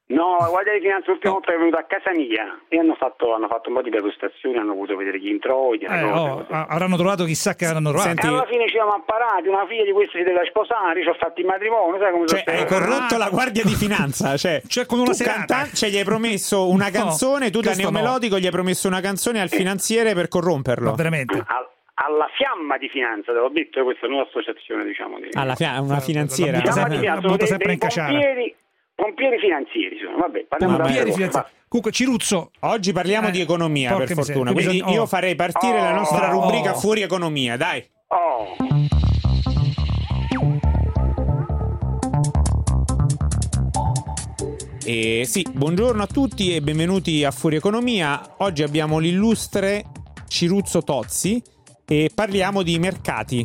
No, la Guardia di Finanza l'ultima volta è venuta a casa mia e hanno fatto, hanno fatto un po' di degustazioni, hanno voluto vedere gli introiti. Eh, oh, avranno trovato chissà che avranno trovato. Senti, e alla fine ci siamo apparati, una figlia di questi si deve sposare, ci ho fatto il matrimonio, sai come cioè, hai corrotto ah, la Guardia di Finanza, cioè, cioè con una tu canta- cioè, gli hai promesso una canzone, no, tu da neomelodico no. gli hai promesso una canzone al finanziere per corromperlo. No, veramente. Al, alla Fiamma di Finanza, te l'ho detto, questa nuova associazione, diciamo. Di... Alla Fiamma, una finanziera. La Fiamma di Finanza, dei, sempre dei pompieri, pompieri finanzieri, sono. Vabbè, parliamo pompieri da finanziari. Comunque Ciruzzo, oggi parliamo eh, di economia per fortuna, miseria. quindi io farei partire oh, la nostra oh, rubrica oh. Fuori Economia, dai. Oh. E sì, buongiorno a tutti e benvenuti a Fuori Economia. Oggi abbiamo l'illustre Ciruzzo Tozzi e parliamo di mercati.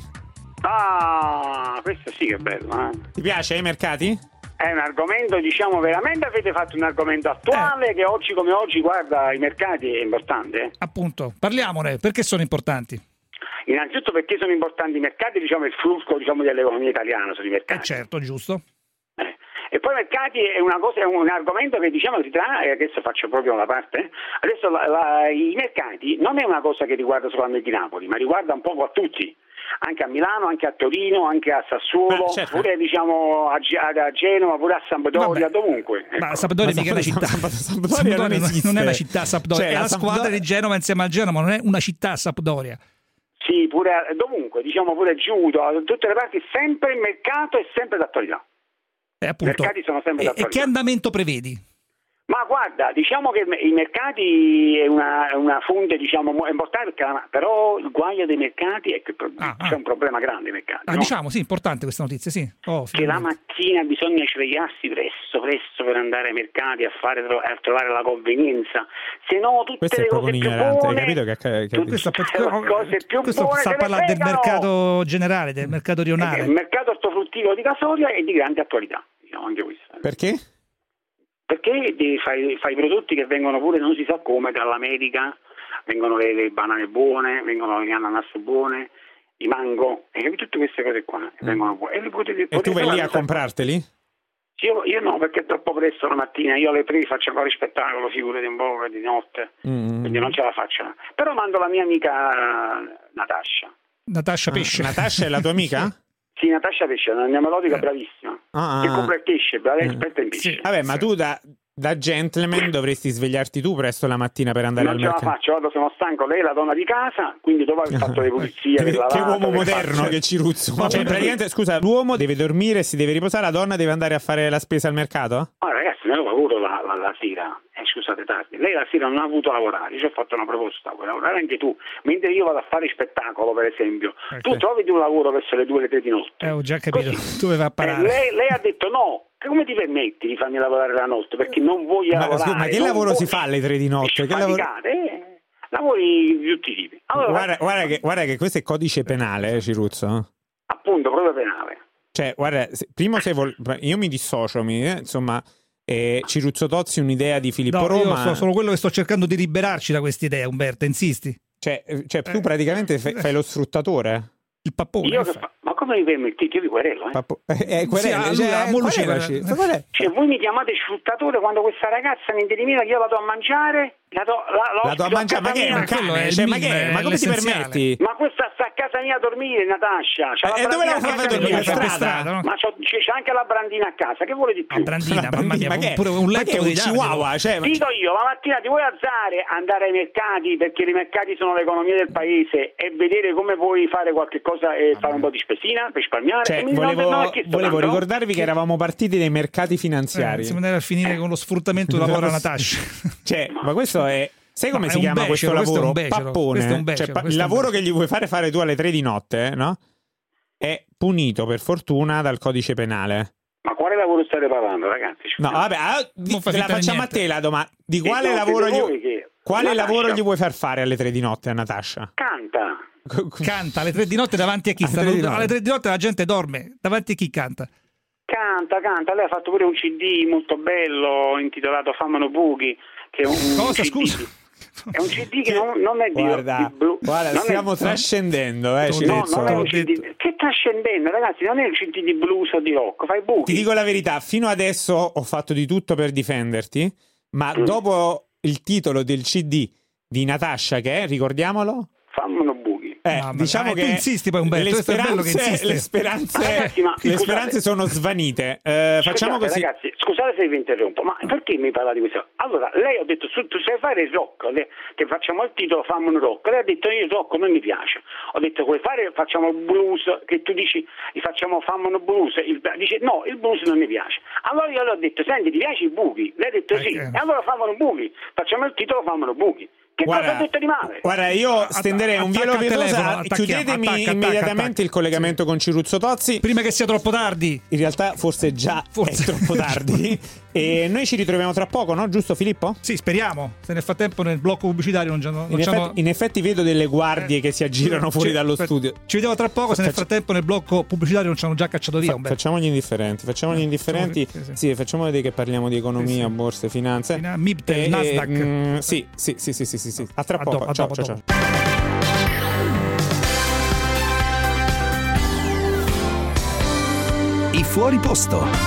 Ah, questo sì che è bello, eh. Ti piace i mercati? È un argomento, diciamo, veramente avete fatto un argomento attuale eh. che oggi come oggi, guarda, i mercati è importante. Eh? Appunto, parliamone, perché sono importanti? Innanzitutto perché sono importanti i mercati, diciamo, il flusso, diciamo, dell'economia italiana sono i mercati. Eh certo, giusto. Eh. E poi i mercati è una cosa, è un argomento che diciamo si tratta, e adesso faccio proprio una parte, eh? adesso la, la, i mercati non è una cosa che riguarda solamente Napoli, ma riguarda un po' a tutti. Anche a Milano, anche a Torino, anche a Sassuolo, certo. pure diciamo a, a Genova, pure a Sampdoria, dovunque. Ecco. Ma Sampdoria mica è una città. Sampdoria, Sampdoria non, non, non è una città Sampdoria, cioè, è la, la squadra Sampdoria... di Genova insieme al Genova, non è una città Sampdoria. Sì, pure dovunque, diciamo pure giù, da tutte le parti, sempre il mercato è sempre d'attualità. Eh, appunto. I mercati sono sempre e, d'attualità. E che andamento prevedi? Ma guarda, diciamo che i mercati è una, una fonte, diciamo, importante, perché, però il guaio dei mercati è che ah, c'è ah. un problema grande ai mercati. Ah, no? Diciamo, sì, importante questa notizia, sì. Oh, che la mattina bisogna svegliarsi presto, presto per andare ai mercati a, fare, a trovare la convenienza, se no tutte questo le cose più buone, hai capito che, che, che... tutte le cose più questo buone sta parlando del mercato generale, del mercato rionale. Il mercato ortofrutticolo di Casoria è di grande attualità, diciamo anche questo. Perché? Perché fai, fai prodotti che vengono pure non si sa come dall'America, vengono le, le banane buone, vengono le ananas buone, i mango, e tutte queste cose qua mm. vengono buone. E, potete, e tu vai lì a comprarteli? Io, io no, perché è troppo presto la mattina, io alle tre faccio ancora il spettacolo, figurati un po' di notte, mm. quindi non ce la faccio. Però mando la mia amica Natascia. Natascia Pesce. Ah, Natascia è la tua amica? Sì, Natascia Pesce, una mia melodica eh. bravissima, ah, che compra il pesce, brava, è esperta in pesce. Sì. Vabbè, ma tu da, da gentleman dovresti svegliarti tu presto la mattina per andare non al mercato. Non ce la faccio, sono stanco, lei è la donna di casa, quindi dopo aver fatto le pulizie, che, lavato, che uomo che moderno, faccio. che Ciruzzo. Ma cioè, praticamente, scusa, l'uomo deve dormire, si deve riposare, la donna deve andare a fare la spesa al mercato? Ma ragazzi, io lavoro la, la, la sera, eh, scusate tardi, lei la sera non ha voluto lavorare, io ci ho fatto una proposta, vuoi lavorare anche tu, mentre io vado a fare spettacolo per esempio, okay. tu trovi un lavoro verso le due le tre di notte. Eh, ho già capito, così, tu vai a parare. Eh, lei, lei ha detto no, come ti permetti di farmi lavorare la notte, perché non voglio ma, lavorare. Ma che lavoro voglio... si fa alle tre di notte? Che lavoro... eh, lavori di tutti i tipi. Allora, guarda, guarda, che, guarda che questo è codice penale, eh, Ciruzzo. Appunto, proprio penale. Cioè, guarda, se, primo se vol... io mi dissocio, mi, eh, insomma... Eh, Ciruzzo Tozzi, un'idea di Filippo no, Roma. Io so, sono quello che sto cercando di liberarci da quest'idea, Umberto, insisti. Cioè, cioè tu praticamente fai, fai lo sfruttatore. Il pappone. Io che fa... Ma come mi permettete? Io vi querelo, eh? Pappo... Eh, querele, sì, cioè, allora, cioè, cioè, voi mi chiamate sfruttatore quando questa ragazza mi indelimina, io la do a mangiare, la do, la, la do a mangiare, ma che è un cane? Cioè, ma, che, ma come ti permetti? Ma questa sta a casa mia a dormire, Natascia. E dove la fai dormire? Per strada, no? Ma c'è, c'è anche la Brandina a casa, che vuole di più? La Brandina, la Brandina mamma mia, ma pure un letto un chihuahua, cioè, dico io, la mattina ti vuoi alzare, andare ai mercati, perché i mercati sono l'economia del paese, e vedere come puoi fare qualche cosa e fare un po' di spesina per risparmiare. Cioè, volevo, non, non volevo ricordarvi che eravamo partiti dai mercati finanziari. Eh, siamo andati a finire con lo sfruttamento del lavoro a Natascia. Cioè, ma questo è... Sai come no, si chiama becero, questo lavoro? Questo Pappone. Questo è un becero, cioè, pa- il lavoro che gli vuoi fare fare tu alle tre di notte, no? È punito per fortuna dal codice penale. Ma quale lavoro state parlando, ragazzi? No, vabbè, allora, di, te la facciamo niente. a te la domanda. Di quale e lavoro gli, che... quale lavoro gli vuoi far fare alle tre di notte a Natascia? Canta. Canta alle tre di notte davanti a chi? Alle, tre, di alle tre di notte la gente dorme. Davanti a chi canta? Canta, canta. Lei ha fatto pure un C D molto bello intitolato Famano Buchi. Che è un Cosa, C D. scusa? È un C D che non, non è di, guarda, di blu. Guarda, non stiamo è, trascendendo, eh, no, non è un C D. Che trascendendo, ragazzi, non è un C D di blues o di rock, fai buchi. Ti dico la verità, fino adesso ho fatto di tutto per difenderti, ma mm. dopo il titolo del C D di Natascia, che è, ricordiamolo? Fammelo buchi. Eh, no, diciamo dai, che tu insisti poi Umberto, le questo è bello che speranze, insiste. le speranze, ragazzi, ma, le scusate, speranze sono svanite. Eh, facciamo scusate, così. Ragazzi, scusate se vi interrompo, ma perché mi parla di questo? Allora, lei ha detto, tu sai fare il rock, che facciamo il titolo, fammo un rock. Lei ha detto, io il rock non mi piace. Ho detto, vuoi fare, facciamo il blues, che tu dici, facciamo, fammo un blues. Il, dice, no, il blues non mi piace. Allora io le ho detto, senti, ti piace i buchi? Lei ha detto sì. Eh, e allora fammo un buchi. Facciamo il titolo, fammo un buchi. Che guarda, cosa ha detto di male? Guarda, io stenderei un velo pietosa. Chiudetemi attacca, immediatamente attacca, il collegamento sì. con Ciruzzo Tozzi. Prima che sia troppo tardi. In realtà forse già forse. è troppo tardi. E noi ci ritroviamo tra poco, no? Giusto Filippo? Sì, speriamo. Se nel frattempo nel blocco pubblicitario non, non in, effetti, in effetti vedo delle guardie eh, che si aggirano fuori ci, dallo studio. Ci vediamo tra poco. Se nel frattempo nel blocco pubblicitario non ci hanno già cacciato via. Fa, facciamo gli indifferenti. Facciamo gli indifferenti. Sì, sì. Sì, facciamo vedere che parliamo di economia, sì, sì. borse, finanze. Fina, Miptel, Nasdaq. Mm, sì, sì, sì, sì, sì, sì, sì. A tra a poco. Dopo, ciao, dopo, ciao, dopo. ciao. I fuori posto.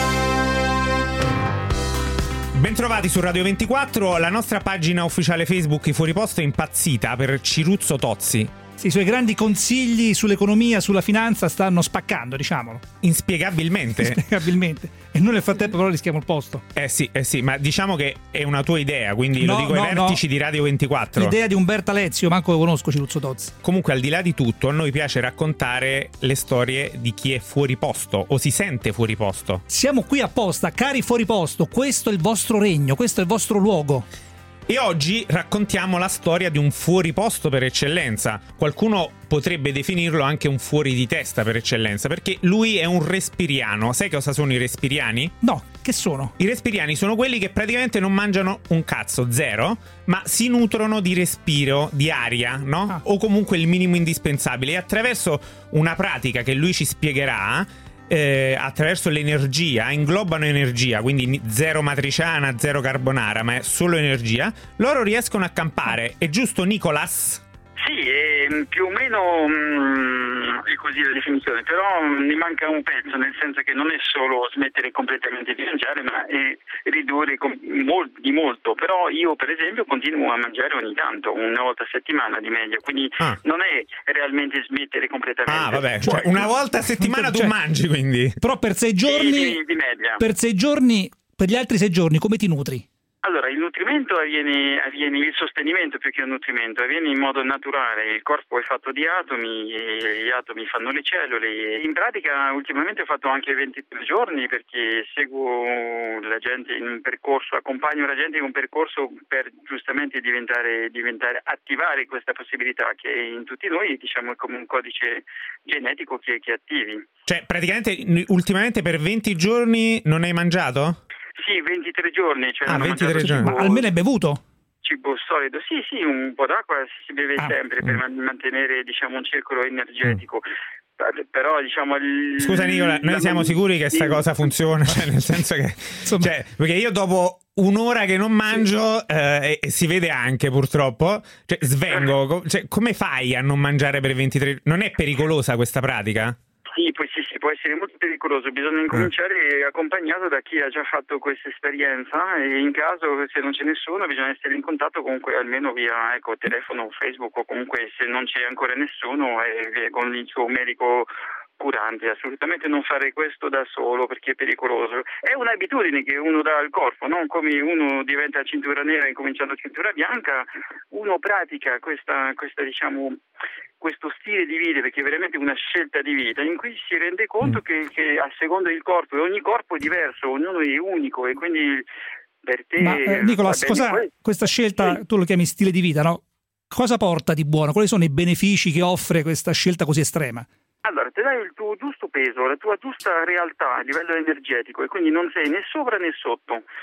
Bentrovati su Radio ventiquattro, la nostra pagina ufficiale Facebook I Fuori Posto è impazzita per Ciruzzo Tozzi. Sì, i suoi grandi consigli sull'economia, sulla finanza stanno spaccando, diciamolo. Inspiegabilmente. Inspiegabilmente. E noi nel frattempo però rischiamo il posto. Eh sì, eh sì, ma diciamo che è una tua idea, quindi no, lo dico no, ai vertici no. di Radio ventiquattro. L'idea di Umberto Alezio, manco lo conosco Ciruzzo Tozzi. Comunque, al di là di tutto, a noi piace raccontare le storie di chi è fuori posto o si sente fuori posto. Siamo qui apposta, cari fuori posto, questo è il vostro regno, questo è il vostro luogo. E oggi raccontiamo la storia di un fuoriposto per eccellenza. Qualcuno potrebbe definirlo anche un fuori di testa per eccellenza, perché lui è un respiriano. Sai cosa sono i respiriani? No, che sono? I respiriani sono quelli che praticamente non mangiano un cazzo, zero, ma si nutrono di respiro, di aria, no? Ah. O comunque il minimo indispensabile. E attraverso una pratica che lui ci spiegherà, Eh, attraverso l'energia, inglobano energia, quindi zero matriciana, zero carbonara, ma è solo energia, loro riescono a campare. È giusto, Nicolas? Sì, è più o meno mh, è così la definizione, però mi manca un pezzo, nel senso che non è solo smettere completamente di mangiare, ma è ridurre com- mol- di molto. Però io, per esempio, continuo a mangiare ogni tanto, una volta a settimana di media, quindi ah. non è realmente smettere completamente. Ah, vabbè, cioè una volta a settimana tu cioè, mangi, quindi. Però per sei giorni, sì, di, di media. Per sei giorni, per gli altri sei giorni, come ti nutri? Allora, il nutrimento avviene, avviene, il sostenimento più che un nutrimento, avviene in modo naturale, il corpo è fatto di atomi, e gli atomi fanno le cellule. In pratica ultimamente ho fatto anche ventitré giorni perché seguo la gente in un percorso, accompagno la gente in un percorso per giustamente diventare, diventare attivare questa possibilità che in tutti noi diciamo è come un codice genetico che, che attivi. Cioè praticamente ultimamente per venti giorni non hai mangiato? Sì, ventitré giorni. Cioè ah, ventitré giorni. Ma almeno hai bevuto? Cibo solido. Sì, sì, un po' d'acqua si beve ah. sempre per mm. mantenere, diciamo, un circolo energetico. Mm. Però, diciamo... Il, Scusa, Nicola, noi la... siamo sicuri che sta cosa funziona? Cioè, nel senso che... Cioè, perché io dopo un'ora che non mangio, eh, e si vede anche, purtroppo, cioè, svengo. Cioè, come fai a non mangiare per ventitré... Non è pericolosa questa pratica? Sì, poi sì, sì, può essere molto pericoloso, bisogna incominciare mm. accompagnato da chi ha già fatto questa esperienza e in caso se non c'è nessuno bisogna essere in contatto comunque almeno via ecco, telefono, Facebook o comunque se non c'è ancora nessuno eh, con il suo medico curante. Assolutamente non fare questo da solo perché è pericoloso. È un'abitudine che uno dà al corpo, non come uno diventa cintura nera incominciando cintura bianca, uno pratica questa, questa diciamo... questo stile di vita, perché è veramente una scelta di vita in cui si rende conto che, che a seconda del corpo, e ogni corpo è diverso, ognuno è unico e quindi per te... Ma eh, Nicolas, cosa, questa scelta, sì. tu lo chiami stile di vita, no? Cosa porta di buono? Quali sono i benefici che offre questa scelta così estrema? Allora, te dai il tuo giusto peso, la tua giusta realtà a livello energetico e quindi non sei né sopra né sotto.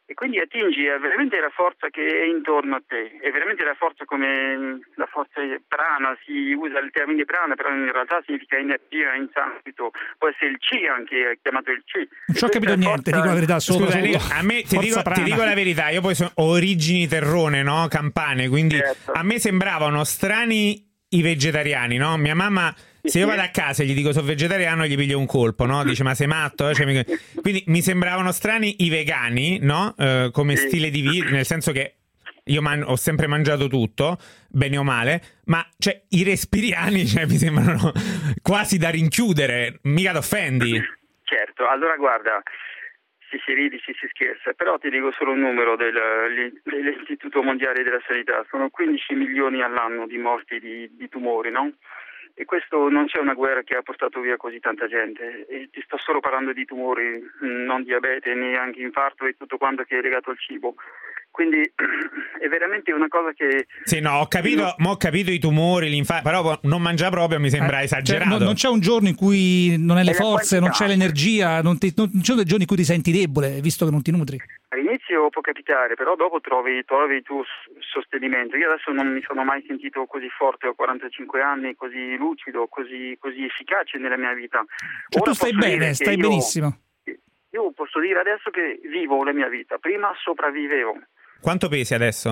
e quindi attingi a veramente la forza che è intorno a te, è veramente la forza come la forza prana, si usa il termine prana, però in realtà significa energia in sanscrito, può essere il chi anche, è chiamato il chi. Non ci ho capito niente, forza... dico la verità. Solo, Scusa, solo. a me ti dico, ti dico la verità, io poi sono, ho origini terrone, no? Campane, quindi certo. A me sembravano strani i vegetariani, no? Mia mamma... Se io vado a casa e gli dico sono vegetariano, gli piglio un colpo, no? Dice ma sei matto? Eh? Cioè, mi... Quindi mi sembravano strani i vegani, no? Uh, come stile di vita, nel senso che io man- ho sempre mangiato tutto, bene o male, ma cioè, i respiriani cioè, mi sembrano quasi da rinchiudere, mica t'offendi. Certo, allora guarda, si si ridi, si si scherza, però ti dico solo un numero del, dell'Istituto Mondiale della Sanità, sono quindici milioni all'anno di morti di, di tumori, no? E questo non c'è una guerra che ha portato via così tanta gente, e ti sto solo parlando di tumori, non diabete, neanche infarto e tutto quanto che è legato al cibo. Quindi è veramente una cosa che... Sì, no, ho capito, no. Mo ho capito i tumori, l'infarto, però non mangia proprio mi sembra eh, esagerato. Cioè, no, non c'è un giorno in cui non hai le forze, non c'è l'energia, non, ti, non ci sono dei giorni in cui ti senti debole, visto che non ti nutri. All'inizio può capitare, però dopo trovi, trovi il tuo sostenimento. Io adesso non mi sono mai sentito così forte, ho quarantacinque anni, così lucido, così, così efficace nella mia vita. Cioè, tu stai bene, stai io, benissimo. Io posso dire adesso che vivo la mia vita, prima sopravvivevo. Quanto pesi adesso?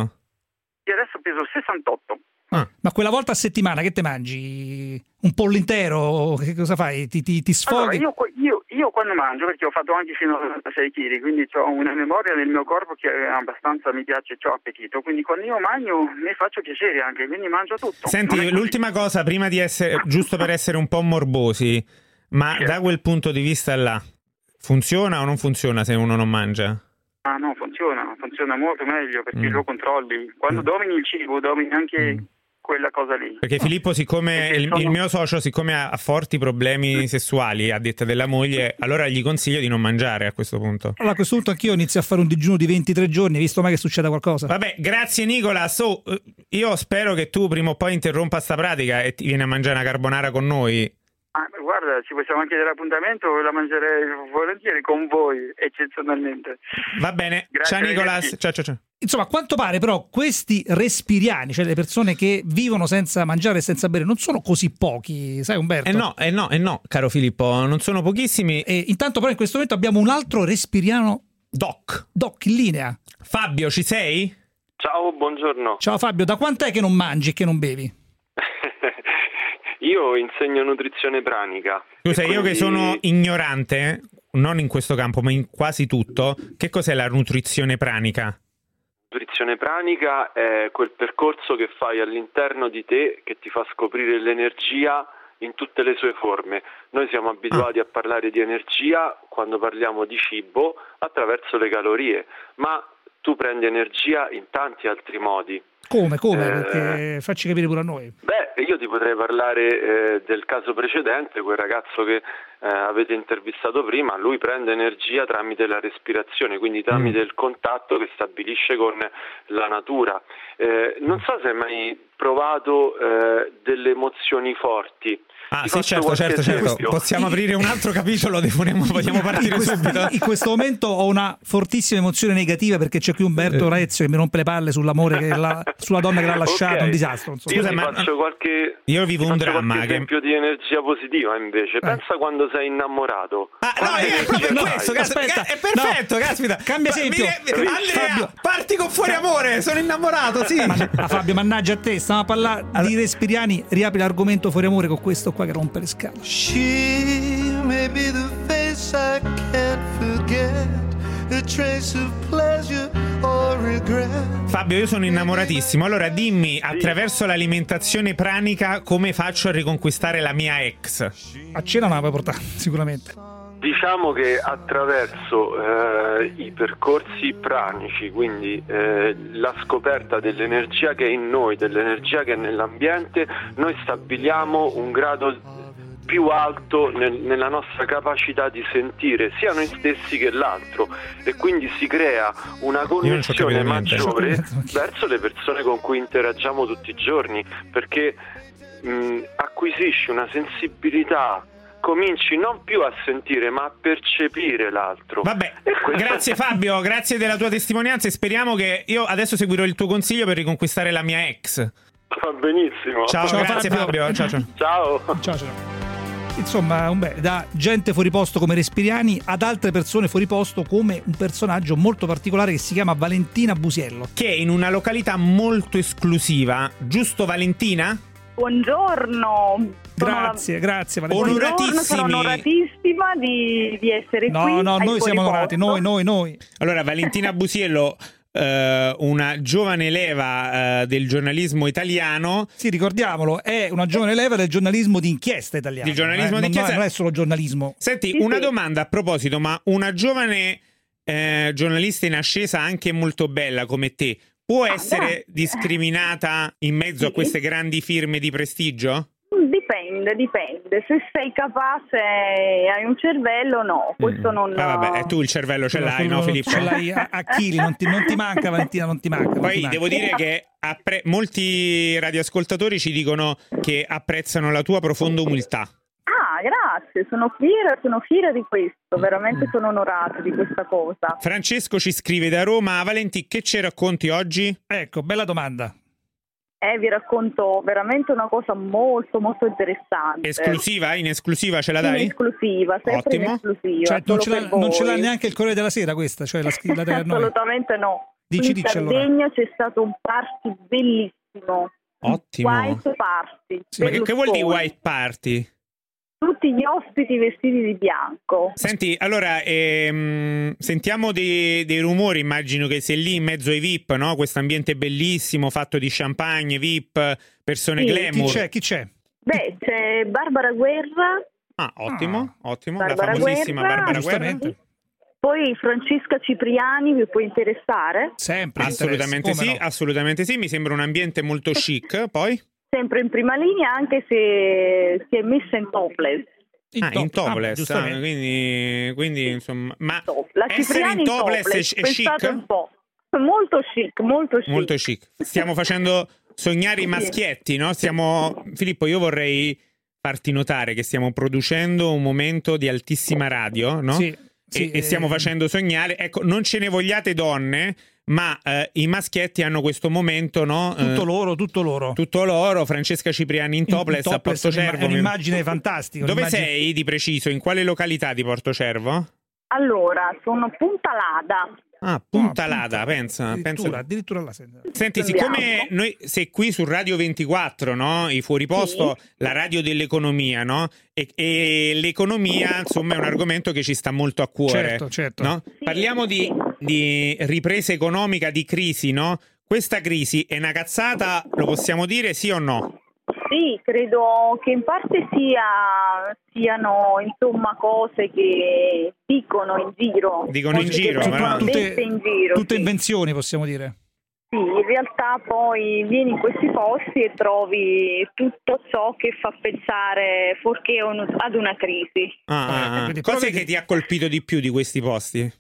Io adesso peso sessantotto. Ah. Ma quella volta a settimana che te mangi? Un pollo intero? Che cosa fai? Ti, ti, ti sfoghi? Allora, io, io, io quando mangio, perché ho fatto anche fino a novantasei chili, quindi ho una memoria nel mio corpo che è abbastanza, mi piace, ho appetito, quindi quando io mangio mi faccio piacere anche, quindi mangio tutto. Senti, l'ultima cosa, prima di essere, giusto per essere un po' morbosi, ma certo. Da quel punto di vista là, funziona o non funziona se uno non mangia? Ah no, funziona, funziona molto meglio perché mm. lo controlli. Quando mm. domini il cibo, domini anche mm. quella cosa lì. Perché Filippo, siccome perché il, sono... il mio socio, siccome ha, ha forti problemi sessuali, a detta della moglie, allora gli consiglio di non mangiare a questo punto. Allora a questo punto anch'io inizio a fare un digiuno di ventitré giorni, visto mai che succeda qualcosa. Vabbè, grazie Nicola. So, io spero che tu prima o poi interrompa sta pratica e ti vieni a mangiare una carbonara con noi. Ah, guarda, ci possiamo anche dare appuntamento, la mangerei volentieri con voi, eccezionalmente. Va bene, grazie, ciao Nicolas, ciao ciao ciao. Insomma, a quanto pare però questi respiriani, cioè le persone che vivono senza mangiare e senza bere, non sono così pochi, sai Umberto? Eh no, eh no, eh no, caro Filippo, non sono pochissimi. E intanto però in questo momento abbiamo un altro respiriano Doc. Doc in linea. Fabio, ci sei? Ciao, buongiorno. Ciao Fabio, da quant'è che non mangi e che non bevi? Io insegno nutrizione pranica. Scusa, quindi... io che sono ignorante, non in questo campo, ma in quasi tutto, che cos'è la nutrizione pranica? Nutrizione pranica è quel percorso che fai all'interno di te che ti fa scoprire l'energia in tutte le sue forme. Noi siamo abituati ah. a parlare di energia quando parliamo di cibo attraverso le calorie, ma tu prendi energia in tanti altri modi. Come? Come? Eh, Perché facci capire pure a noi. Beh, io ti potrei parlare eh, del caso precedente, quel ragazzo che eh, avete intervistato prima. Lui prende energia tramite la respirazione, quindi tramite mm. il contatto che stabilisce con la natura. Eh, non so se hai mai provato eh, delle emozioni forti. Ah, sì, certo, certo, certo. Possiamo aprire un altro capitolo, vogliamo partire in questo, subito. In questo momento ho una fortissima emozione negativa perché c'è qui Umberto Rezio che mi rompe le palle sull'amore, che la, sulla donna che l'ha lasciato, okay. Un disastro. Insomma. Io Scusa, ti ma faccio qualche, io vivo un dramma. Qualche esempio che... di energia positiva invece. Eh. Pensa quando sei innamorato. Ah, no, è proprio no, questo, aspetta, è perfetto, no. Caspita. Cambia esempio. Mi, mi, Andrea, Fabio. Parti con fuori amore, sono innamorato, sì. Ma, ma Fabio, mannaggia a te, stiamo a parlare allora. di respiriani, riapri l'argomento fuori amore con questo qua che rompe le scale. She may be the face I can't forget, a trace of pleasure or regret. Fabio, io sono innamoratissimo. Allora dimmi, attraverso l'alimentazione pranica, come faccio a riconquistare la mia ex? A cena non la puoi portare, sicuramente. Diciamo che attraverso eh, i percorsi pranici, quindi eh, la scoperta dell'energia che è in noi, dell'energia che è nell'ambiente, noi stabiliamo un grado più alto nel, nella nostra capacità di sentire sia noi stessi che l'altro, e quindi si crea una connessione maggiore verso le persone con cui interagiamo tutti i giorni, perché mh, acquisisci una sensibilità cominci non più a sentire ma a percepire l'altro. Vabbè, questo... grazie Fabio, grazie della tua testimonianza e speriamo che io adesso seguirò il tuo consiglio per riconquistare la mia ex. Va benissimo. Ciao, Ciao, grazie Fabio. Fabio. Ciao, ciao. Ciao. Ciao, ciao. Insomma, un beh, da gente fuori posto come Respiriani ad altre persone fuori posto come un personaggio molto particolare che si chiama Valentina Busiello. Che è in una località molto esclusiva, giusto Valentina? Buongiorno. Grazie, la... grazie Valentina. Onoratissimi. Sono onoratissima di, di essere no, qui. No, no, ai noi siamo onorati, noi, noi, noi. Allora, Valentina Busiello, eh, una giovane leva eh, del giornalismo italiano. Sì, ricordiamolo, è una giovane leva del giornalismo d'inchiesta italiano. Del giornalismo eh? d'inchiesta. Non, non è solo giornalismo. Senti, Sì, una sì. domanda a proposito, ma una giovane eh, giornalista in ascesa anche molto bella come te può essere beh. discriminata in mezzo a Sì. queste grandi firme di prestigio? Dipende, dipende. Se sei capace e hai un cervello, no. Questo non... Ah, vabbè, tu il cervello ce l'hai, no Filippo? Ce l'hai a, a chili, non ti, non ti manca Valentina, non ti manca. non Poi ti manca. devo dire che appre- molti radioascoltatori ci dicono che apprezzano la tua profonda umiltà. Ah, grazie, sono fiera, sono fiera di questo, veramente sono onorata di questa cosa. Francesco ci scrive da Roma. Valenti, che ci racconti oggi? Ecco, bella domanda. Eh, vi racconto veramente una cosa molto molto interessante. Esclusiva? In esclusiva ce la dai? In esclusiva, sempre Ottimo. in esclusiva. Cioè, non, solo ce l'ha, per non ce l'ha voi. neanche il Corriere della Sera questa, cioè la, la, la, noi. Assolutamente no. Dici, in dici allora. Sardegna c'è stato un party bellissimo. Ottimo. White party. Sì, ma che, che vuol dire Berlusconi. white party? Tutti gli ospiti vestiti di bianco. Senti, allora, ehm, sentiamo dei, dei rumori, immagino che sei lì in mezzo ai V I P, no? Questo ambiente bellissimo, fatto di champagne, V I P, persone Sì. glamour. Chi c'è? Chi c'è? Beh, c'è Barbara Guerra, Ah, ottimo, ottimo, Barbara la famosissima Guerra, Barbara Guerra. Giustamente. poi Francesca Cipriani, vi può interessare? Sempre. Assolutamente interessa, sì, come no? assolutamente sì, mi sembra un ambiente molto chic, poi? Sempre in prima linea, anche se si è messa in topless. In ah, top. in topless, Ah, ah, giustamente. quindi, quindi insomma, ma La essere Cipriani in in topless topless, è, è pensate chic? un po'. Molto chic, molto chic. Molto chic. Stiamo facendo sognare i maschietti, no? Stiamo... Filippo, io vorrei farti notare che stiamo producendo un momento di altissima radio, no? Sì, sì, e, e stiamo eh, facendo sognare. Ecco, non ce ne vogliate donne, ma eh, i maschietti hanno questo momento, no? Tutto Eh, loro, tutto loro. tutto loro. Francesca Cipriani in topless, In a topless, Portocervo. è un'immagine fantastica. Dove un'immagine- sei di preciso? In quale località di Portocervo? Allora, sono Punta Lada. Ah, Punta Lada, pensa, Addirittura, pensa. addirittura la sera. Senti, Andiamo. siccome noi sei qui su Radio ventiquattro, no? I fuori posto, Sì. la radio dell'economia, no? E, e l'economia, insomma, è un argomento che ci sta molto a cuore. Certo, certo. No? Sì, Parliamo di, sì. di ripresa economica, di crisi, no? Questa crisi è una cazzata, lo possiamo dire, sì o no? Sì, credo che in parte sia, siano insomma cose che dicono in giro. Dicono in cose che giro, vengono ma no. dette in giro. tutte sì. invenzioni, possiamo dire. Sì, in realtà poi vieni in questi posti e trovi tutto ciò che fa pensare fuorché un- ad una crisi. Ah, ah, ah. quindi Cos'è provi- che ti ha colpito di più di questi posti?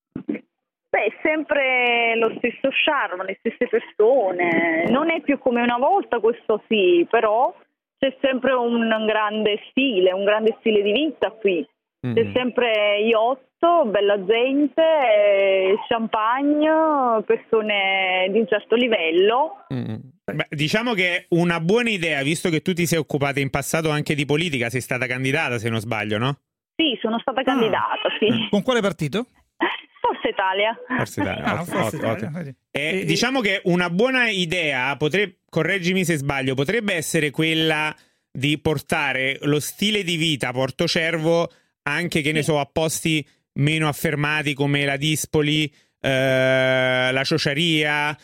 Beh, sempre lo stesso charme, le stesse persone. Non è più come una volta, questo sì, però c'è sempre un grande stile, un grande stile di vita qui. C'è Mm. sempre yacht, bella gente, eh, champagne, persone di un certo livello. Mm. Beh, diciamo che è una buona idea, visto che tu ti sei occupata in passato anche di politica, sei stata candidata, se non sbaglio, no? Sì, sono stata candidata, sì. Con quale partito? Forza Italia. Forse Italia, Ah, ottimo, Forza ottimo, Italia, ottimo. vedi. Eh, E- diciamo che una buona idea, potrebbe, correggimi se sbaglio, potrebbe essere quella di portare lo stile di vita a Portocervo anche, che ne so, a posti meno affermati come la Dispoli, eh, la Ciociaria,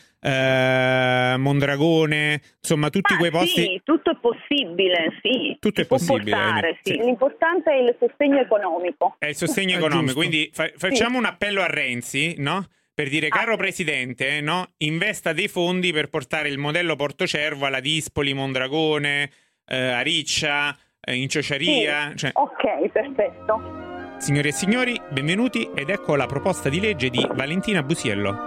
eh, Mondragone, insomma tutti Ah, quei posti. Sì, tutto è possibile, sì. Tutto è Si può possibile, portare, vedi? sì. Sì. L'importante è il sostegno economico. È il sostegno È economico, giusto. quindi fa- facciamo un appello a Renzi, no? Per dire, caro Presidente, no? Investa dei fondi per portare il modello Portocervo alla Dispoli, Mondragone, eh, a Riccia, eh, in Ciociaria. Sì. Cioè, Ok, perfetto. signore e signori, benvenuti ed ecco la proposta di legge di Valentina Busiello.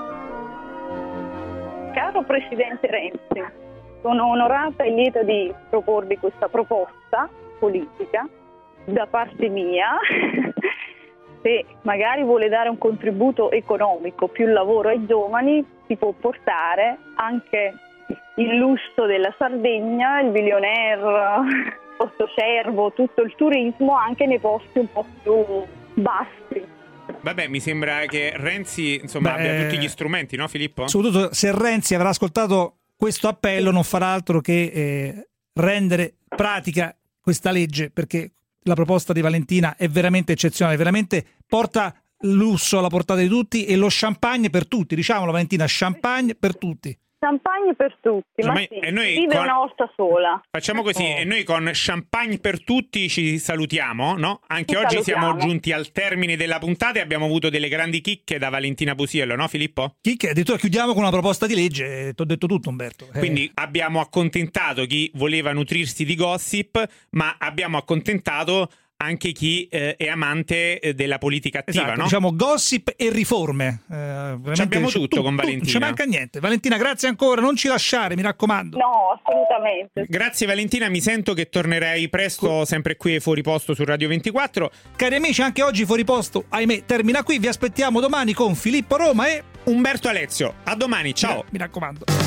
Caro Presidente Renzi, sono onorata e lieta di proporvi questa proposta politica da parte mia, se magari vuole dare un contributo economico, più lavoro ai giovani, si può portare anche il lusso della Sardegna, il Billionaire, Posto Cervo, tutto il turismo anche nei posti un po' più bassi. Vabbè, mi sembra che Renzi insomma Beh, abbia tutti gli strumenti, no Filippo? Soprattutto se Renzi avrà ascoltato questo appello non farà altro che eh, rendere pratica questa legge, perché la proposta di Valentina è veramente eccezionale, veramente porta lusso alla portata di tutti e lo champagne per tutti, diciamolo Valentina, champagne per tutti. Champagne per tutti, ma, Ma sì, e noi vive con- una volta sola. Facciamo così, Oh. e noi con champagne per tutti ci salutiamo, no? Anche Ci oggi salutiamo. siamo giunti al termine della puntata e abbiamo avuto delle grandi chicche da Valentina Pusiello, no Filippo? Chicche, addirittura chiudiamo con una proposta di legge, ti ho detto tutto Umberto. Eh, Quindi abbiamo accontentato chi voleva nutrirsi di gossip, ma abbiamo accontentato anche chi eh, è amante eh, della politica attiva, esatto, no? diciamo gossip e riforme. Eh, veramente abbiamo c'è tutto con Valentina. Non ci manca niente. Valentina, grazie ancora, non ci lasciare, mi raccomando. No, assolutamente. Grazie Valentina, mi sento che tornerai presto sempre qui Fuori Posto su Radio ventiquattro. Cari amici, anche oggi Fuori Posto, ahimè, termina qui. Vi aspettiamo domani con Filippo Roma e Umberto Alezio. A domani, ciao. Mi raccomando.